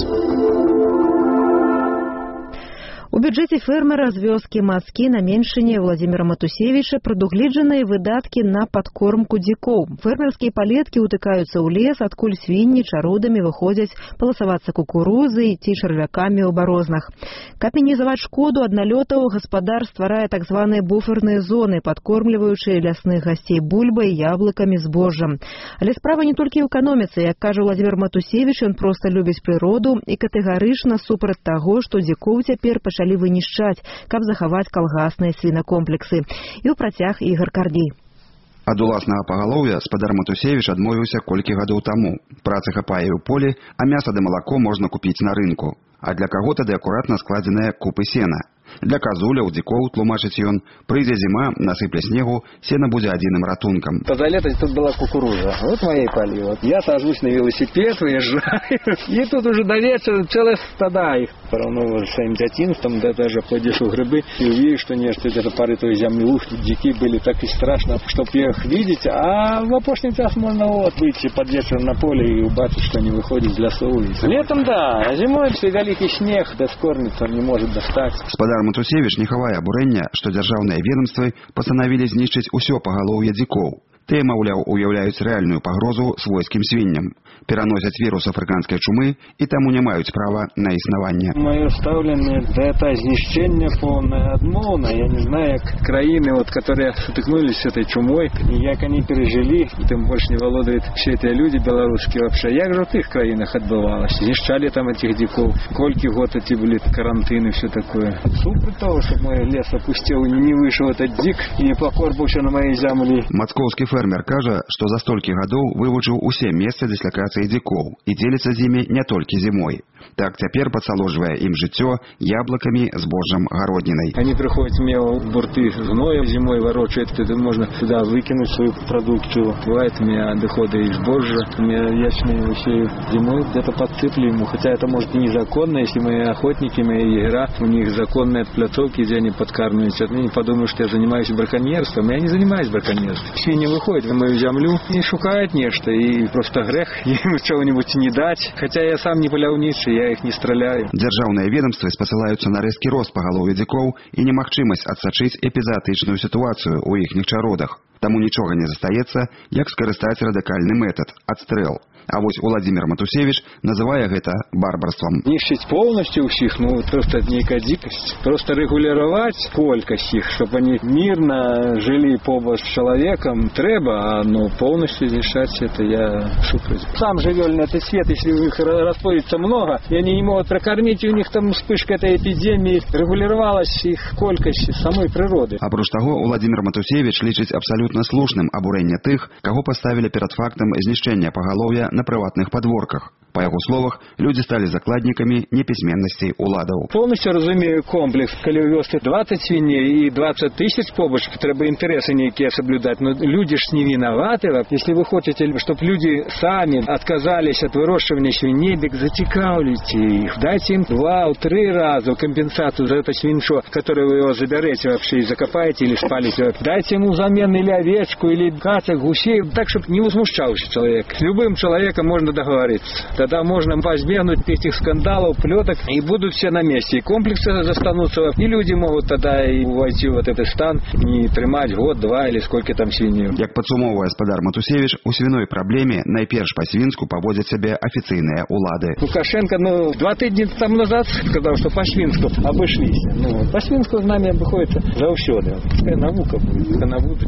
У бюджэце фермера з вёскі Мацкі на Меншыне Владзіміра Матусевіча прадугледжаныя выдаткі на падкормку дзікоў. Фермерскія палеткі ўтыкаюцца ў лес, адкуль свінні чародамі выходзяць паласавацца кукурузай ці чарвякамі ў барознах. Каб мінімізаваць шкоду ад налётаў, гаспадар стварае так званыя буферныя зоны, падкормліваючы лясных гасцей бульбай, яблыкамі, збожжам. Але справа не толькі ў эканоміцы. Як кажа Владзімір Матусевіч, ён проста любіць прыроду і катэгарычна супраць таго, што дзікоў цяпер пачалі вынішчаць, каб захаваць калгасныя свінакомплексы. І ў працяг Ігар Кардзей. Ад уласнага пагалоўя спадар Матусевіч адмовіўся колькі гадоў таму. Праца хапае ў полі, а мяса ды малако можна купіць на рынку. А для каго тады акуратна складзеныя купы сена. Для казуляў, дзікоў, тлумачыць ён, прыйдзе зіма, насыпле снегу, сена будзе адзіным ратункам. Поза лето тут была кукуруза, вот моей поли. Вот я сажусь на велосипед, выезжаю, и тут уже до вечера целая стада их. Порівняно з своим дитинством, да даже пойдешь у грибы и увидишь, что нет, что где-то пары той земли, ух, дики были, так и страшно, чтоб их видеть. А в опошний час можно вот выйти под вечер на поле и убачить, что они выходят из лесов. Летом да, а зимой все великий снег, да скормиться не может достать. Спадар Матусевіч не хавае абурэння, што дзяржаўныя ведомствы пастанавілі знішчыць усё пагалоўе дзікоў. Тыя, маўляў, уяўляюць рэальную пагрозу свойскім свінням. Пераносяць вірус афрыканскай чумы і таму не маюць права на існаванне. Моё стаўленне да это знішчэнне поўнае адмоўна. Я не знаю, як краіны, вот, которые сутыкнулись с этой чумой, як они пережили, и тем больше не володуют все эти люди белорусские вообще. Як же в их краинах отбывалось? Знішчали там этих диков. Кольки год эти были карантины, все такое. Супер того, чтобы мой лес опустил и не вышел этот дик и не покорбился на моей земле. Мацкоўскі фермер кажа, што за столькі гадоў вывучыў усе месцы дыслакацыі дзікоў і дзеліцца з імі не толькі зімой. Так цяпер падсаложвае ім жыццё яблыкамі, збожжам, гароднінай. Они приходят мне в бурты гноя зимой ворочают, это можно сюда выкинуть свою продукцию. Бывает у меня доходы из збожжа, у меня ячные все зимой где-то подсыпали ему, хотя это может и незаконно, если мои охотники, мои егера, у них законные отпляцовки, где они подкармливаются. Они подумают, что я занимаюсь браконьерством, я не занимаюсь браконьерством. Свиньи выходят на мою землю и шукают нечто, и просто грех им чего-нибудь не дать, хотя я сам не паляўнічы, я их не стреляю. Дзяржаўныя ведомствы спасылаюцца на рэзкі рост пагалоўя дзікоў і немагчымасць адсачыць эпізаатычную сітуацыю ў іхніх чародах. Таму нічога не застаецца, як скарыстаць радыкальны метад – адстрэл. А вось Владзімір Матусевіч называе гэта барбарствам. Нішчыць полностью ўсіх, ну просто нейкая дзікасць. Просто рэгулировать колькасць іх, чтобы они мирно жили побач с человеком, трэба, а ну полностью знішаць это я супраць. Сам жывёльны этот свет, если их расплодится много, и они не могут прокормить, и у них там вспышка этой эпидемии, регулировалась их колькасць самой природы. Апроч таго, Владзімір Матусевіч лічыць абсалютна слушным абурэнне тых, каго паставілі перад фактам знішчэння пагалоўя на прыватных падворках. По яго словах, люди стали закладниками неписьменности уладов. Полностью разумею комплекс. Коли у вёскі двадцать свиней и двадцать тысяч побач, треба интересы некие соблюдать. Но люди ж не виноваты. Если вы хотите, чтобы люди сами отказались от выращивания свиней, так затекавливайте их. Дайте им два-три раза компенсацию за это свинцо, которое вы его заберете вообще и закопаете или спалите. Дайте ему взамен или овечку, или кацак, гусей, так, чтобы не возмущался человек. С любым человеком можно договориться. Тогда можно избегнуть этих скандалов, плеток, и будут все на месте. И комплексы застанутся, и люди могут тогда и войти в этот стан, не тримать год, два или сколько там свиней. Як падсумоўвае спадар Матусевіч, у свиной праблеме найперш па-свінску паводзяць сябе афіцыйныя улады. Лукашенко, ну, два тыдні там назад сказал, что по-свинску обошлись. Ну, по-свинску с нами обходится заусёды. Пускай наука будет, это на будущее. А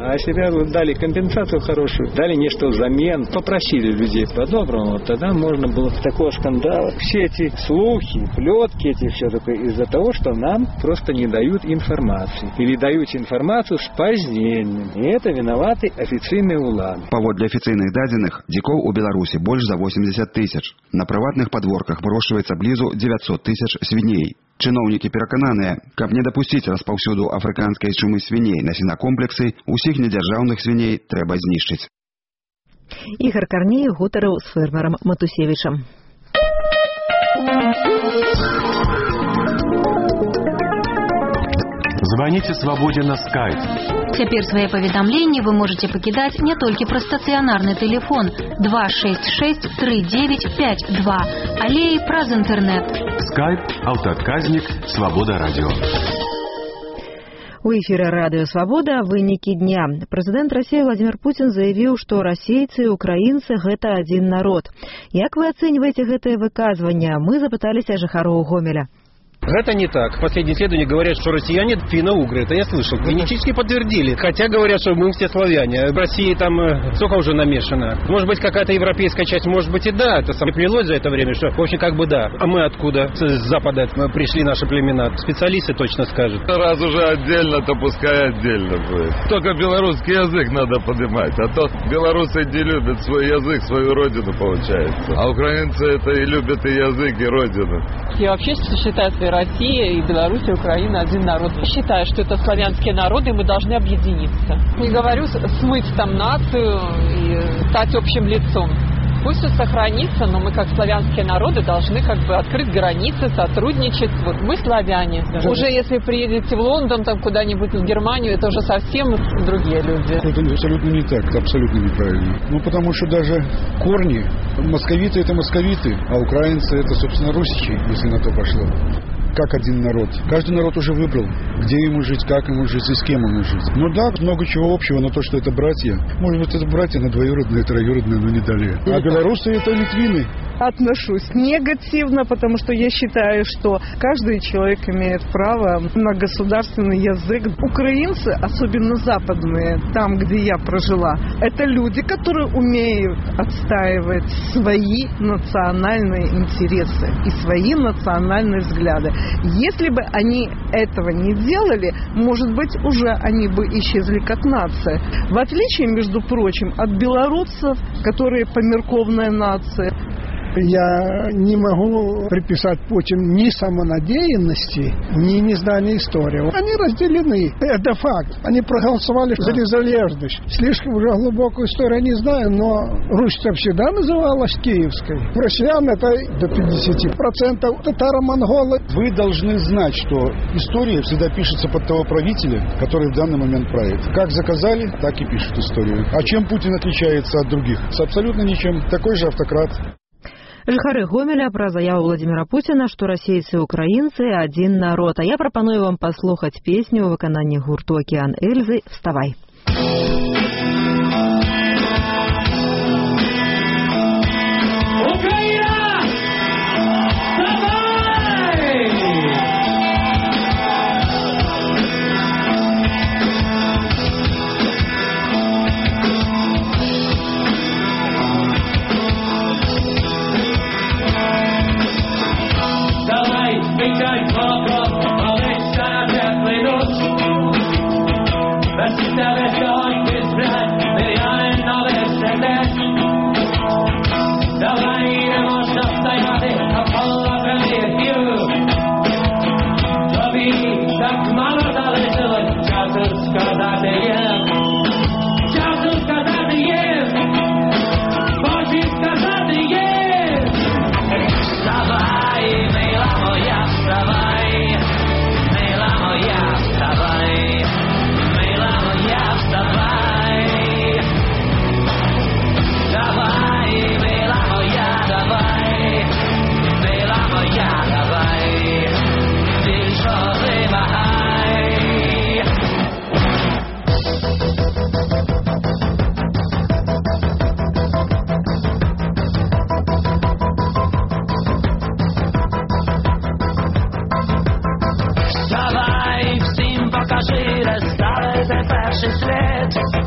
А если бы дали компенсацию хорошую, дали нечто взамен, попросили людей по-доброму, тогда можно было такого скандала. Все эти слухи, плетки эти, все такое из-за того, что нам просто не дают информации. Или дают информацию с позднением. И это виноваты офиційныя ўлады. Паводле афіцыйных дадзеных, дзікоў у Беларусі больш за восемьдесят тысяч. На прыватных падворках вырошчваецца блізу девятьсот тысяч свіней. Чыноўнікі перакананыя, каб не дапусціць распаўсюду афрыканскай чумы свіней на сенакомплексы, усіх недзяржаўных свіней трэба знішчыць. Ігор Карнеев гутарыў з фермерам Матусевічам. Звоните «Свободе» на скайп. Цяпер свае паведамленні вы можете пакідаць не толькі праз стацыянарны тэлефон два шесть шесть три девять пять два, але і праз інтэрнэт. Скайп, аўтаадказнік, «Свобода» радио. У эфире радио «Свобода» вынікі дня. Президент России Владимир Путин заявил, что российцы и украинцы – это один народ. Як вы оцениваете гэтае выказванне? Мы запытались о жыхароў Гомеля. Это не так. Последние исследования говорят, что россияне финно-угры. Это я слышал. Генетически подтвердили. Хотя говорят, что мы все славяне. В России там столько уже намешано. Может быть, какая-то европейская часть, может быть и да. Это сам плелось за это время, что в общем как бы да. А мы откуда? С запада мы пришли наши племена. Специалисты точно скажут. Раз уже отдельно, то пускай отдельно будет. Только белорусский язык надо поднимать. А то белорусы не любят свой язык, свою родину, получается. А украинцы это и любят и язык, и родину. Я вообще считаю, что Россия и Беларусь, и Украина один народ. Считаю, что это славянские народы, и мы должны объединиться. Не говорю смыть там нацию и стать общим лицом. Пусть все сохранится, но мы, как славянские народы, должны как бы открыть границы, сотрудничать. Вот мы славяне. Да. Уже если приедете в Лондон, там куда-нибудь в Германию, это уже совсем другие люди. Это абсолютно не так, это абсолютно неправильно. Ну, потому что даже корни, московиты это московиты, а украинцы это, собственно, русичи, если на то пошло. Как один народ. Каждый народ уже выбрал, где ему жить, как ему жить и с кем ему жить. Ну да, много чего общего, но то, что это братья. Может быть, это братья, но двоюродные, троюродные, но не далее. А белорусы это литвины. Отношусь негативно, потому что я считаю, что каждый человек имеет право на государственный язык. Украинцы, особенно западные, там, где я прожила, это люди, которые умеют отстаивать свои национальные интересы и свои национальные взгляды. Если бы они этого не делали, может быть, уже они бы исчезли как нация. В отличие, между прочим, от белорусов, которые померковная нация. Я не могу приписать Путину ни самонадеянности, ни незнания истории. Они разделены. Это факт. Они проголосовали за незалежность. Слишком уже глубокую историю не знаю, но Русь-то всегда называлась киевской. Россиян это до пятидесяти процентов татаро-монголы. Вы должны знать, что история всегда пишется под того правителя, который в данный момент правит. Как заказали, так и пишут историю. А чем Путин отличается от других? С абсолютно ничем. Такой же автократ. Жыхары Гомеля пра заяву Владимира Путина, што расейцы і украінцы адзін народ. А я прапаную вам паслухаць песню ў выкананні гурту «Океан Эльзы» «Вставай». Покажи, де ставити перший слід.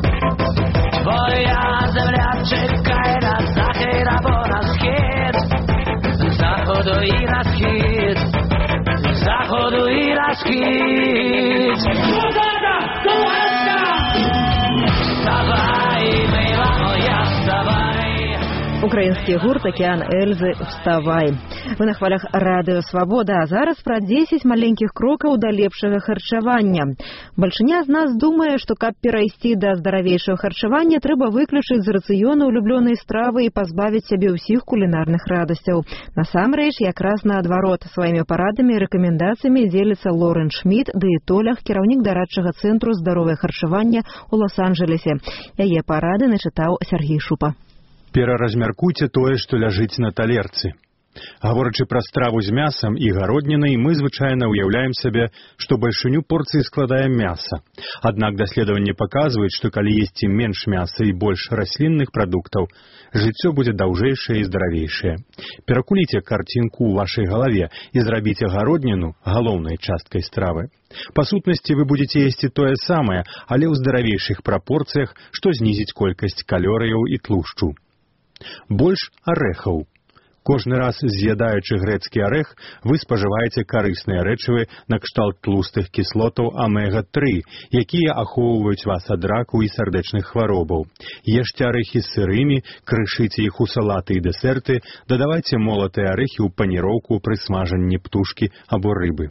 Украинский гурт «Океан Эльзы» «Вставай». Вы на хвалях радио «Свобода», а зараз про десять маленьких кроков до лепшего харчевания. Большиня из нас думает, что каб перейти до здоровейшего харчевания, треба выключить из рациона улюбленные стравы и позбавить себе всех кулинарных радостей. Насамрэч, якраз наадварот, своими порадами и рекомендациями делится Лорен Шмидт, диетолог, кіраўнік дорадчага центру здоровое харчевания у Лос-Анджелесе. Яе парады начитал Сергей Шупа. Пераразмяркуйце тое, што ляжыць на талерцы. Гаворачы пра страву з мясам і гароднінай, мы звычайна ўяўляем сабе, што большыню порцыі складае мяса. Аднак даследаванні паказваюць, што калі есці менш мяса і больш раслінных прадуктаў, жыццё будзе даўжэйшае і здаравейшае. Перакуліце карцінку ў вашай галаве і зрабіце гародніну галоўнай часткай стравы. Па сутнасці вы будзеце есці тое самае, але ў здаравейшых прапорцыях, што знізіць колькасць калорыяў і тлушчу. Больш арэхаў. Кожны раз з'ядаючы грэцкі арэх, вы спажываеце карысныя рэчывы накшталт тлустых кіслотаў омега тры, якія ахоўваюць вас ад раку і сардэчных хваробаў. Ешце арэхі сырымі, крышыце іх у салаты і дэсерты, дадавайце молатыя арэхі ў паніроўку пры смажанні птушкі або рыбы.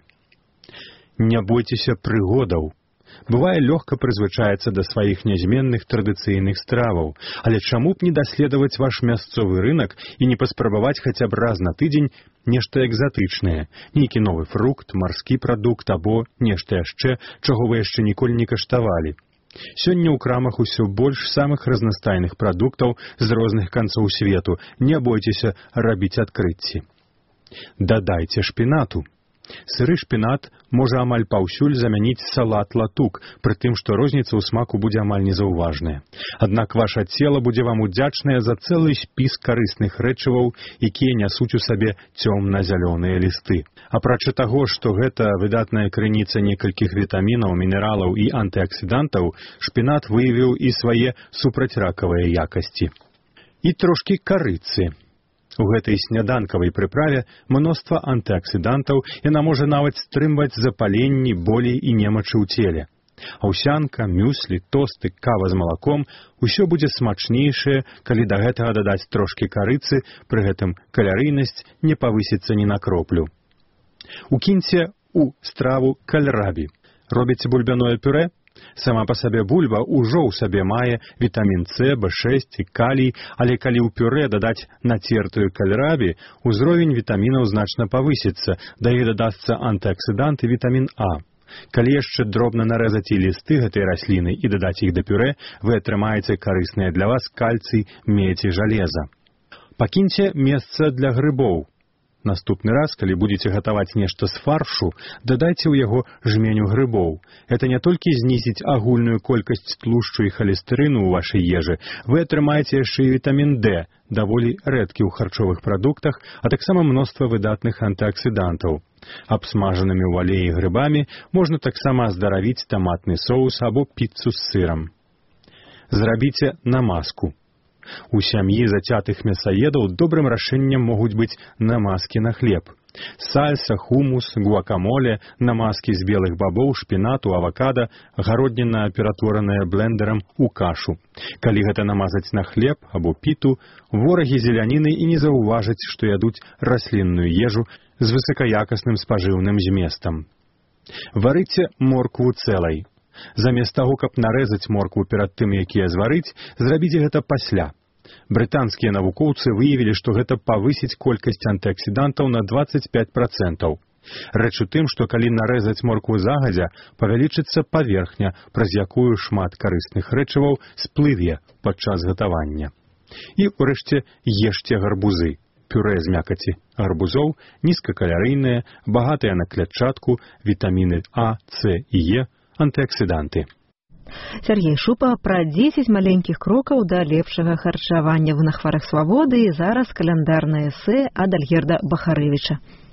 Не бойцеся прыгодаў. Бывае лёгка прызвычаецца да сваіх нязменных традыцыйных страваў, але чаму б не даследаваць ваш мясцовы рынак і не паспрабаваць хаця б раз на тыдзень нешта экзатычнае, нейкі новы фрукт, марскі прадукт або нешта яшчэ, чаго вы яшчэ ніколі не каштавалі. Сёння ў крамах усё больш самых разнастайных прадуктаў з розных канцоў свету, не бойцеся рабіць адкрыцці. Дадайце шпінату. Сыры шпінат можа амаль паўсюль замяніць салат-латук, пры тым, што розніца ў смаку будзе амаль незаўважная. Аднак ваша цела будзе вам удзячнае за цэлы спіс карысных рэчываў, якія нясуць у сабе цёмна-зялёныя лісты. Апрача таго, што гэта выдатная крыніца некалькіх вітамінаў, мінералаў і антыаксідантаў, шпінат выявіў і свае супрацьракавыя якасці. І трошкі карыцы. У гэтай сняданкавай прыправе мноства антыаксідантаў, яна можа нават стрымваць запаленні, болі і немачы ў целе. Аўсянка, мюслі, тосты, кава з малаком – усё будзе смачнейшае, калі да гэтага дадаць трошкі карыцы, пры гэтым каларыйнасць не павысіцца ні на кроплю. Укіньце у страву кальрабі. Робіце бульбяное пюрэ? Сама па сабе бульба ўжо ў сабе мае вітамін С, Б шэсць і калій, але калі ў пюрэ дадаць нацертую кальрабі, узровень вітамінаў значна павысіцца, да і дадасца антыаксідант і вітамін А. Калі яшчэ дробна нарэзаць і лісты гэтай расліны і дадаць іх да пюрэ, вы атрымаеце карысныя для вас кальцый, медзь і жалеза. Пакіньце месца для грыбоў. Наступны раз, калі будзеце гатаваць нешта з фаршу, дадайце ў яго жменю грыбоў. Это не толькі знізіць агульную колькасць тлушчу і халестэрыну ў вашай ежы, вы атрымаеце яшчэ і вітамін Д, даволі рэдкі ў харчовых прадуктах, а таксама мноства выдатных антыаксідантаў. Абсмажанымі ў алеі грыбамі можна таксама аздаравіць таматны соус або піцу з сырам. Зрабіце намазку. У сям'і зацятых мясаедаў добрым рашэннем могуць быць намазкі на хлеб. Сальса, хумус, гуакамоле, намазкі з белых бабоў, шпінату, авакада, гародніна, ператвораная блендерам у кашу. Калі гэта намазаць на хлеб або піту, ворагі зеляніны і не заўважаць, што ядуць раслінную ежу з высакаякасным спажыўным зместам. Варыце моркву цэлай. Замест таго, каб нарэзаць моркву перад тым, якія зварыць, зрабіце гэта пасля. Брытанскія навукоўцы выявілі, што гэта павысіць колькасць антыаксідантаў на дваццаць пяць працэнтаў. Рэч у тым, што калі нарэзаць моркву загадзя, павялічыцца паверхня, праз якую шмат карысных рэчываў сплыве падчас гатавання. І, урэшце, ешце гарбузы. Пюрэ з мякаці гарбузоў, нізкакаларыйныя, багатыя на клятчатку, вітаміны А, С і Е, антыаксіданты. Сергей Шупа про десять маленьких крокаў да лепшага харчавання. Вы на хвалях свабоды і зараз каляндарнае эсэ ад Альгерда Бахарэвіча.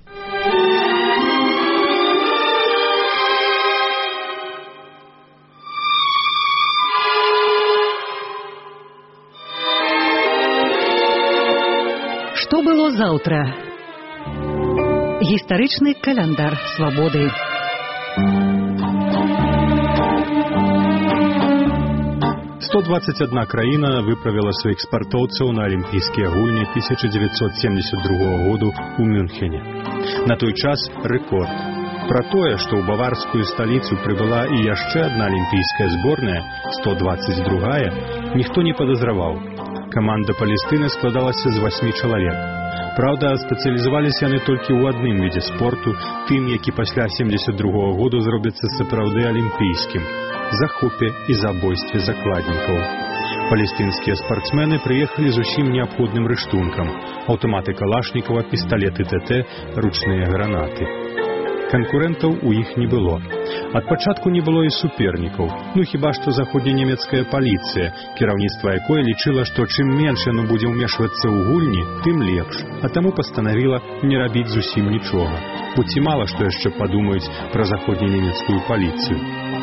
Што было заўтра? Гістарычны каляндар свабоды. сто двадцать одна краіна выправіла сваіх спартоўцаў на алімпійскія гульні тысяча девятьсот семьдесят другого году ў Мюнхене. На той час рэкорд. Пра тое, што ў баварскую сталіцу прыбыла і яшчэ адна алімпійская зборная, сто двадцать другая, ніхто не падазраваў. Каманда Палестыны складалася з васьмі чалавек. Праўда, спецыялізаваліся яны толькі ў адным відзе спорту, тым, які пасля семьдесят другого году зробіцца сапраўды алімпійскім – захопе і забойстве закладнікаў. Палестынскія спартсмены прыехалі з усім неабходным рыштункам – аўтаматы Калашнікава, пісталеты ТТ, ручныя гранаты. Канкурэнтаў у іх не было. Ад пачатку не было і супернікаў, ну хіба што заходненемецкая паліцыя, кіраўніцтва якой лічыла, што чым менш яно будзе ўмешвацца ў гульні, тым лепш, а таму пастанавіла не рабіць зусім нічога. Будзьце мала што яшчэ падумаюць пра заходненемецкую паліцыю.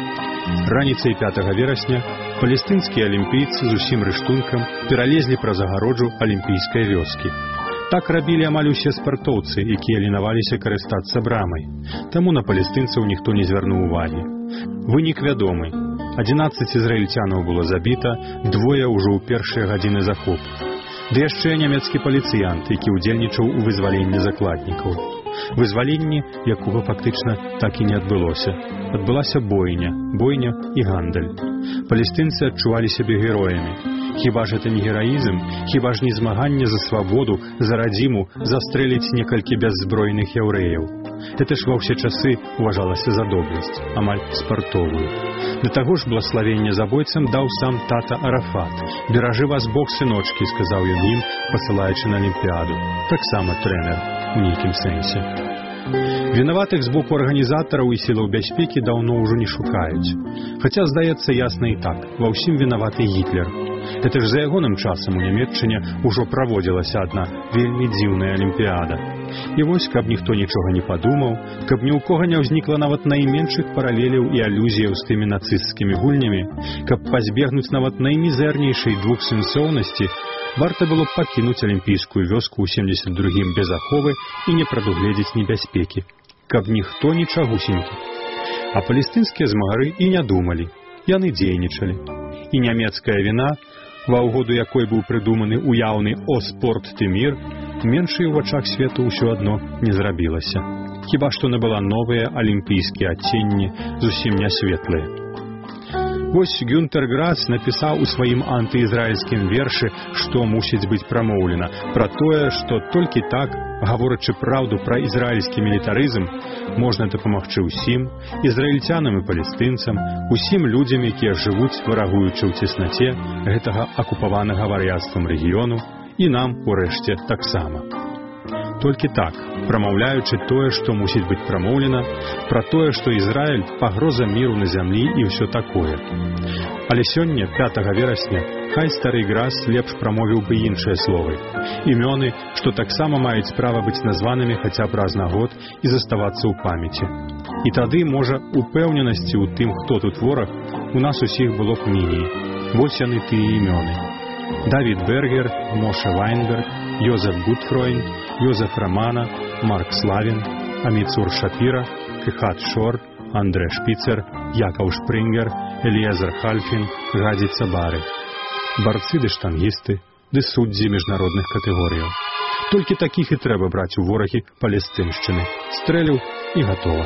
Раніцай пятага верасня палестынскія алімпійцы з усім рыштункам пералезлі праз агароджу алімпійскай вёскі. Так рабілі амаль усе спартоўцы, якія ленаваліся карыстацца брамай. Таму на палестынцаў ніхто не звярнуў увагі. Вынік вядомы. адзінаццаць ізраільцянаў было забіта, двое ўжо ў першыя гадзіны захопу. Ды яшчэ нямецкі паліцыянт, які ўдзельнічаў у вызваленні закладнікаў. Вызваленні, якога фактычна так і не адбылося. Адбылася бойня, бойня і гандаль. Палестынцы адчувалі сябе героямі. Хіба ж это не гераізм? Хіба ж не змаганне за свабоду, за радзіму, застрэліць некалькі бяззбройных яўрэяў? Это ж ва ўсе часы уважалася за доблесць, амаль спартовую. Да таго ж блаславенне забойцам даў сам тата Арафат. «Беражы вас Бог, сыночкі», сказаў ён ім, пасылаючы на Алімпіяду. Таксама трэнер у нейкім сэнсе. Вінаватых з боку арганізатараў і сілаў бяспекі даўно ўжо не шукаюць. Хаця, здаецца, ясна і так, ва ўсім вінаваты Гітлер. Это ж за ягоным часам у Нямецчыне ўжо праводзілася адна вельмі дзіўная алімпіяда. І вось, каб ніхто нічога не падумаў, каб ні ў кога не ўзнікла нават найменшых паралеляў і алюзіяў з тымі нацысцкімі гульнямі, каб пазбегнуць нават наймізэрнейшай двухсэнсоўнасці, варта было пакінуць алімпійскую вёску ў семьдесят другім без аховы і не прадугледзець небяспекі. Каб ніхто нічагусенькі. А палестынскія змагары і не думалі. Яны дзейнічалі. І нямецкая віна, ва ўгоду якой быў прыдуманы уяўны «О спорт ты мір», меншай у вачах свету ўсё адно не зрабілася. Хіба што набыла новыя алімпійскія адценні, зусім не светлыя. Вось Гюнтер Грац напісаў у сваім антыізраільскім вершы, што мусіць быць прамоўлена, пра тое, што толькі так, гаворачы праўду пра ізраільскі мілітарызм, можна дапамагчы ўсім, ізраільцянам і палестынцам, усім людзям, якія жывуць, варагуючы ў цеснаце гэтага акупаванага вар'яцтвам рэгіёну, і нам, урэшце, таксама. Толькі так, прамаўляючы тое, што мусіць быць прамоўлена, пра тое, што Ізраіль – пагроза міру на зямлі і ўсё такое. Але сёння, пятага верасня, хай стары Грас лепш прамовіў бы іншыя словы. Імёны, што таксама маюць права быць названымі хаця б раз на год і заставацца ў памяці. І тады, можа, упэўненасці ў тым, хто тут вораг, у нас усіх было б меней. Вось яны тыя імёны. Давід Бергер, Моше Вайнберг, Йозеф Гутфройн, Йозеф Романа, Марк Славін, Аміцур Шапіра, Кехат Шор, Андре Шпіцер, Якаў Шпрінгер, Еліезер Хальфін, Гадзі Цабары. Барцы ды штангісты, ды суддзі міжнародных катэгорыяў. Толькі такіх і трэба браць у ворагі палестыншчыны. Стрэліў і гатова.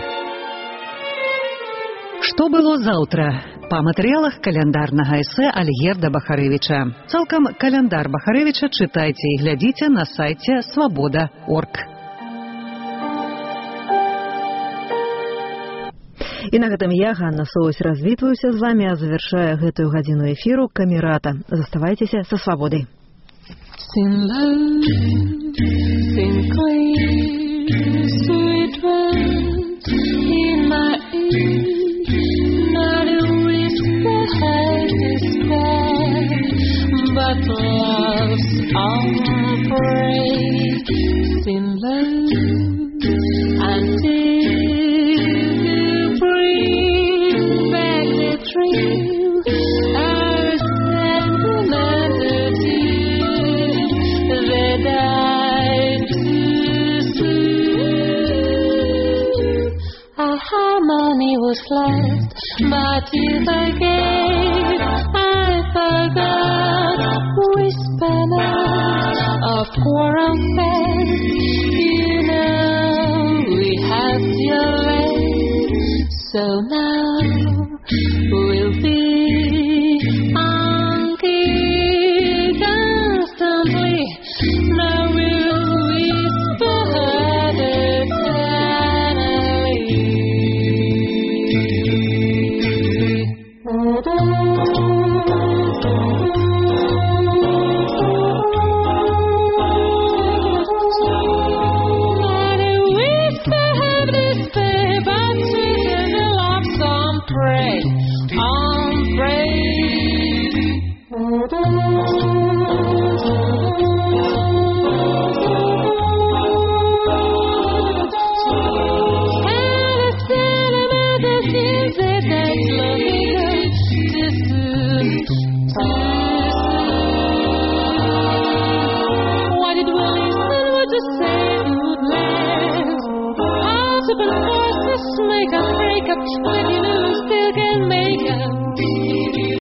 Што было заўтра? Па матэрыялах каляндарнага эсэ Альгерда Бахарэвіча. Цалкам каляндар Бахарэвіча чытайце і глядзіце на сайце свабода точка орг. І на гэтым я, Ганна Соусь, развітваюся з вамі, а завяршае гэтую гадзіну эфіру Камерата. Заставайцеся са свабодай. Sing low, sing clear, sweet words in my ear, not a whisper has despair, but love's own praise. Sing low, until you bring back the thrill, our sentimental tears that died too soon. A harmony the tears I gave, I forgot. We spent a quarrel fest. You know we have delayed, so now we'll be on the constantly. Now we'll whisper to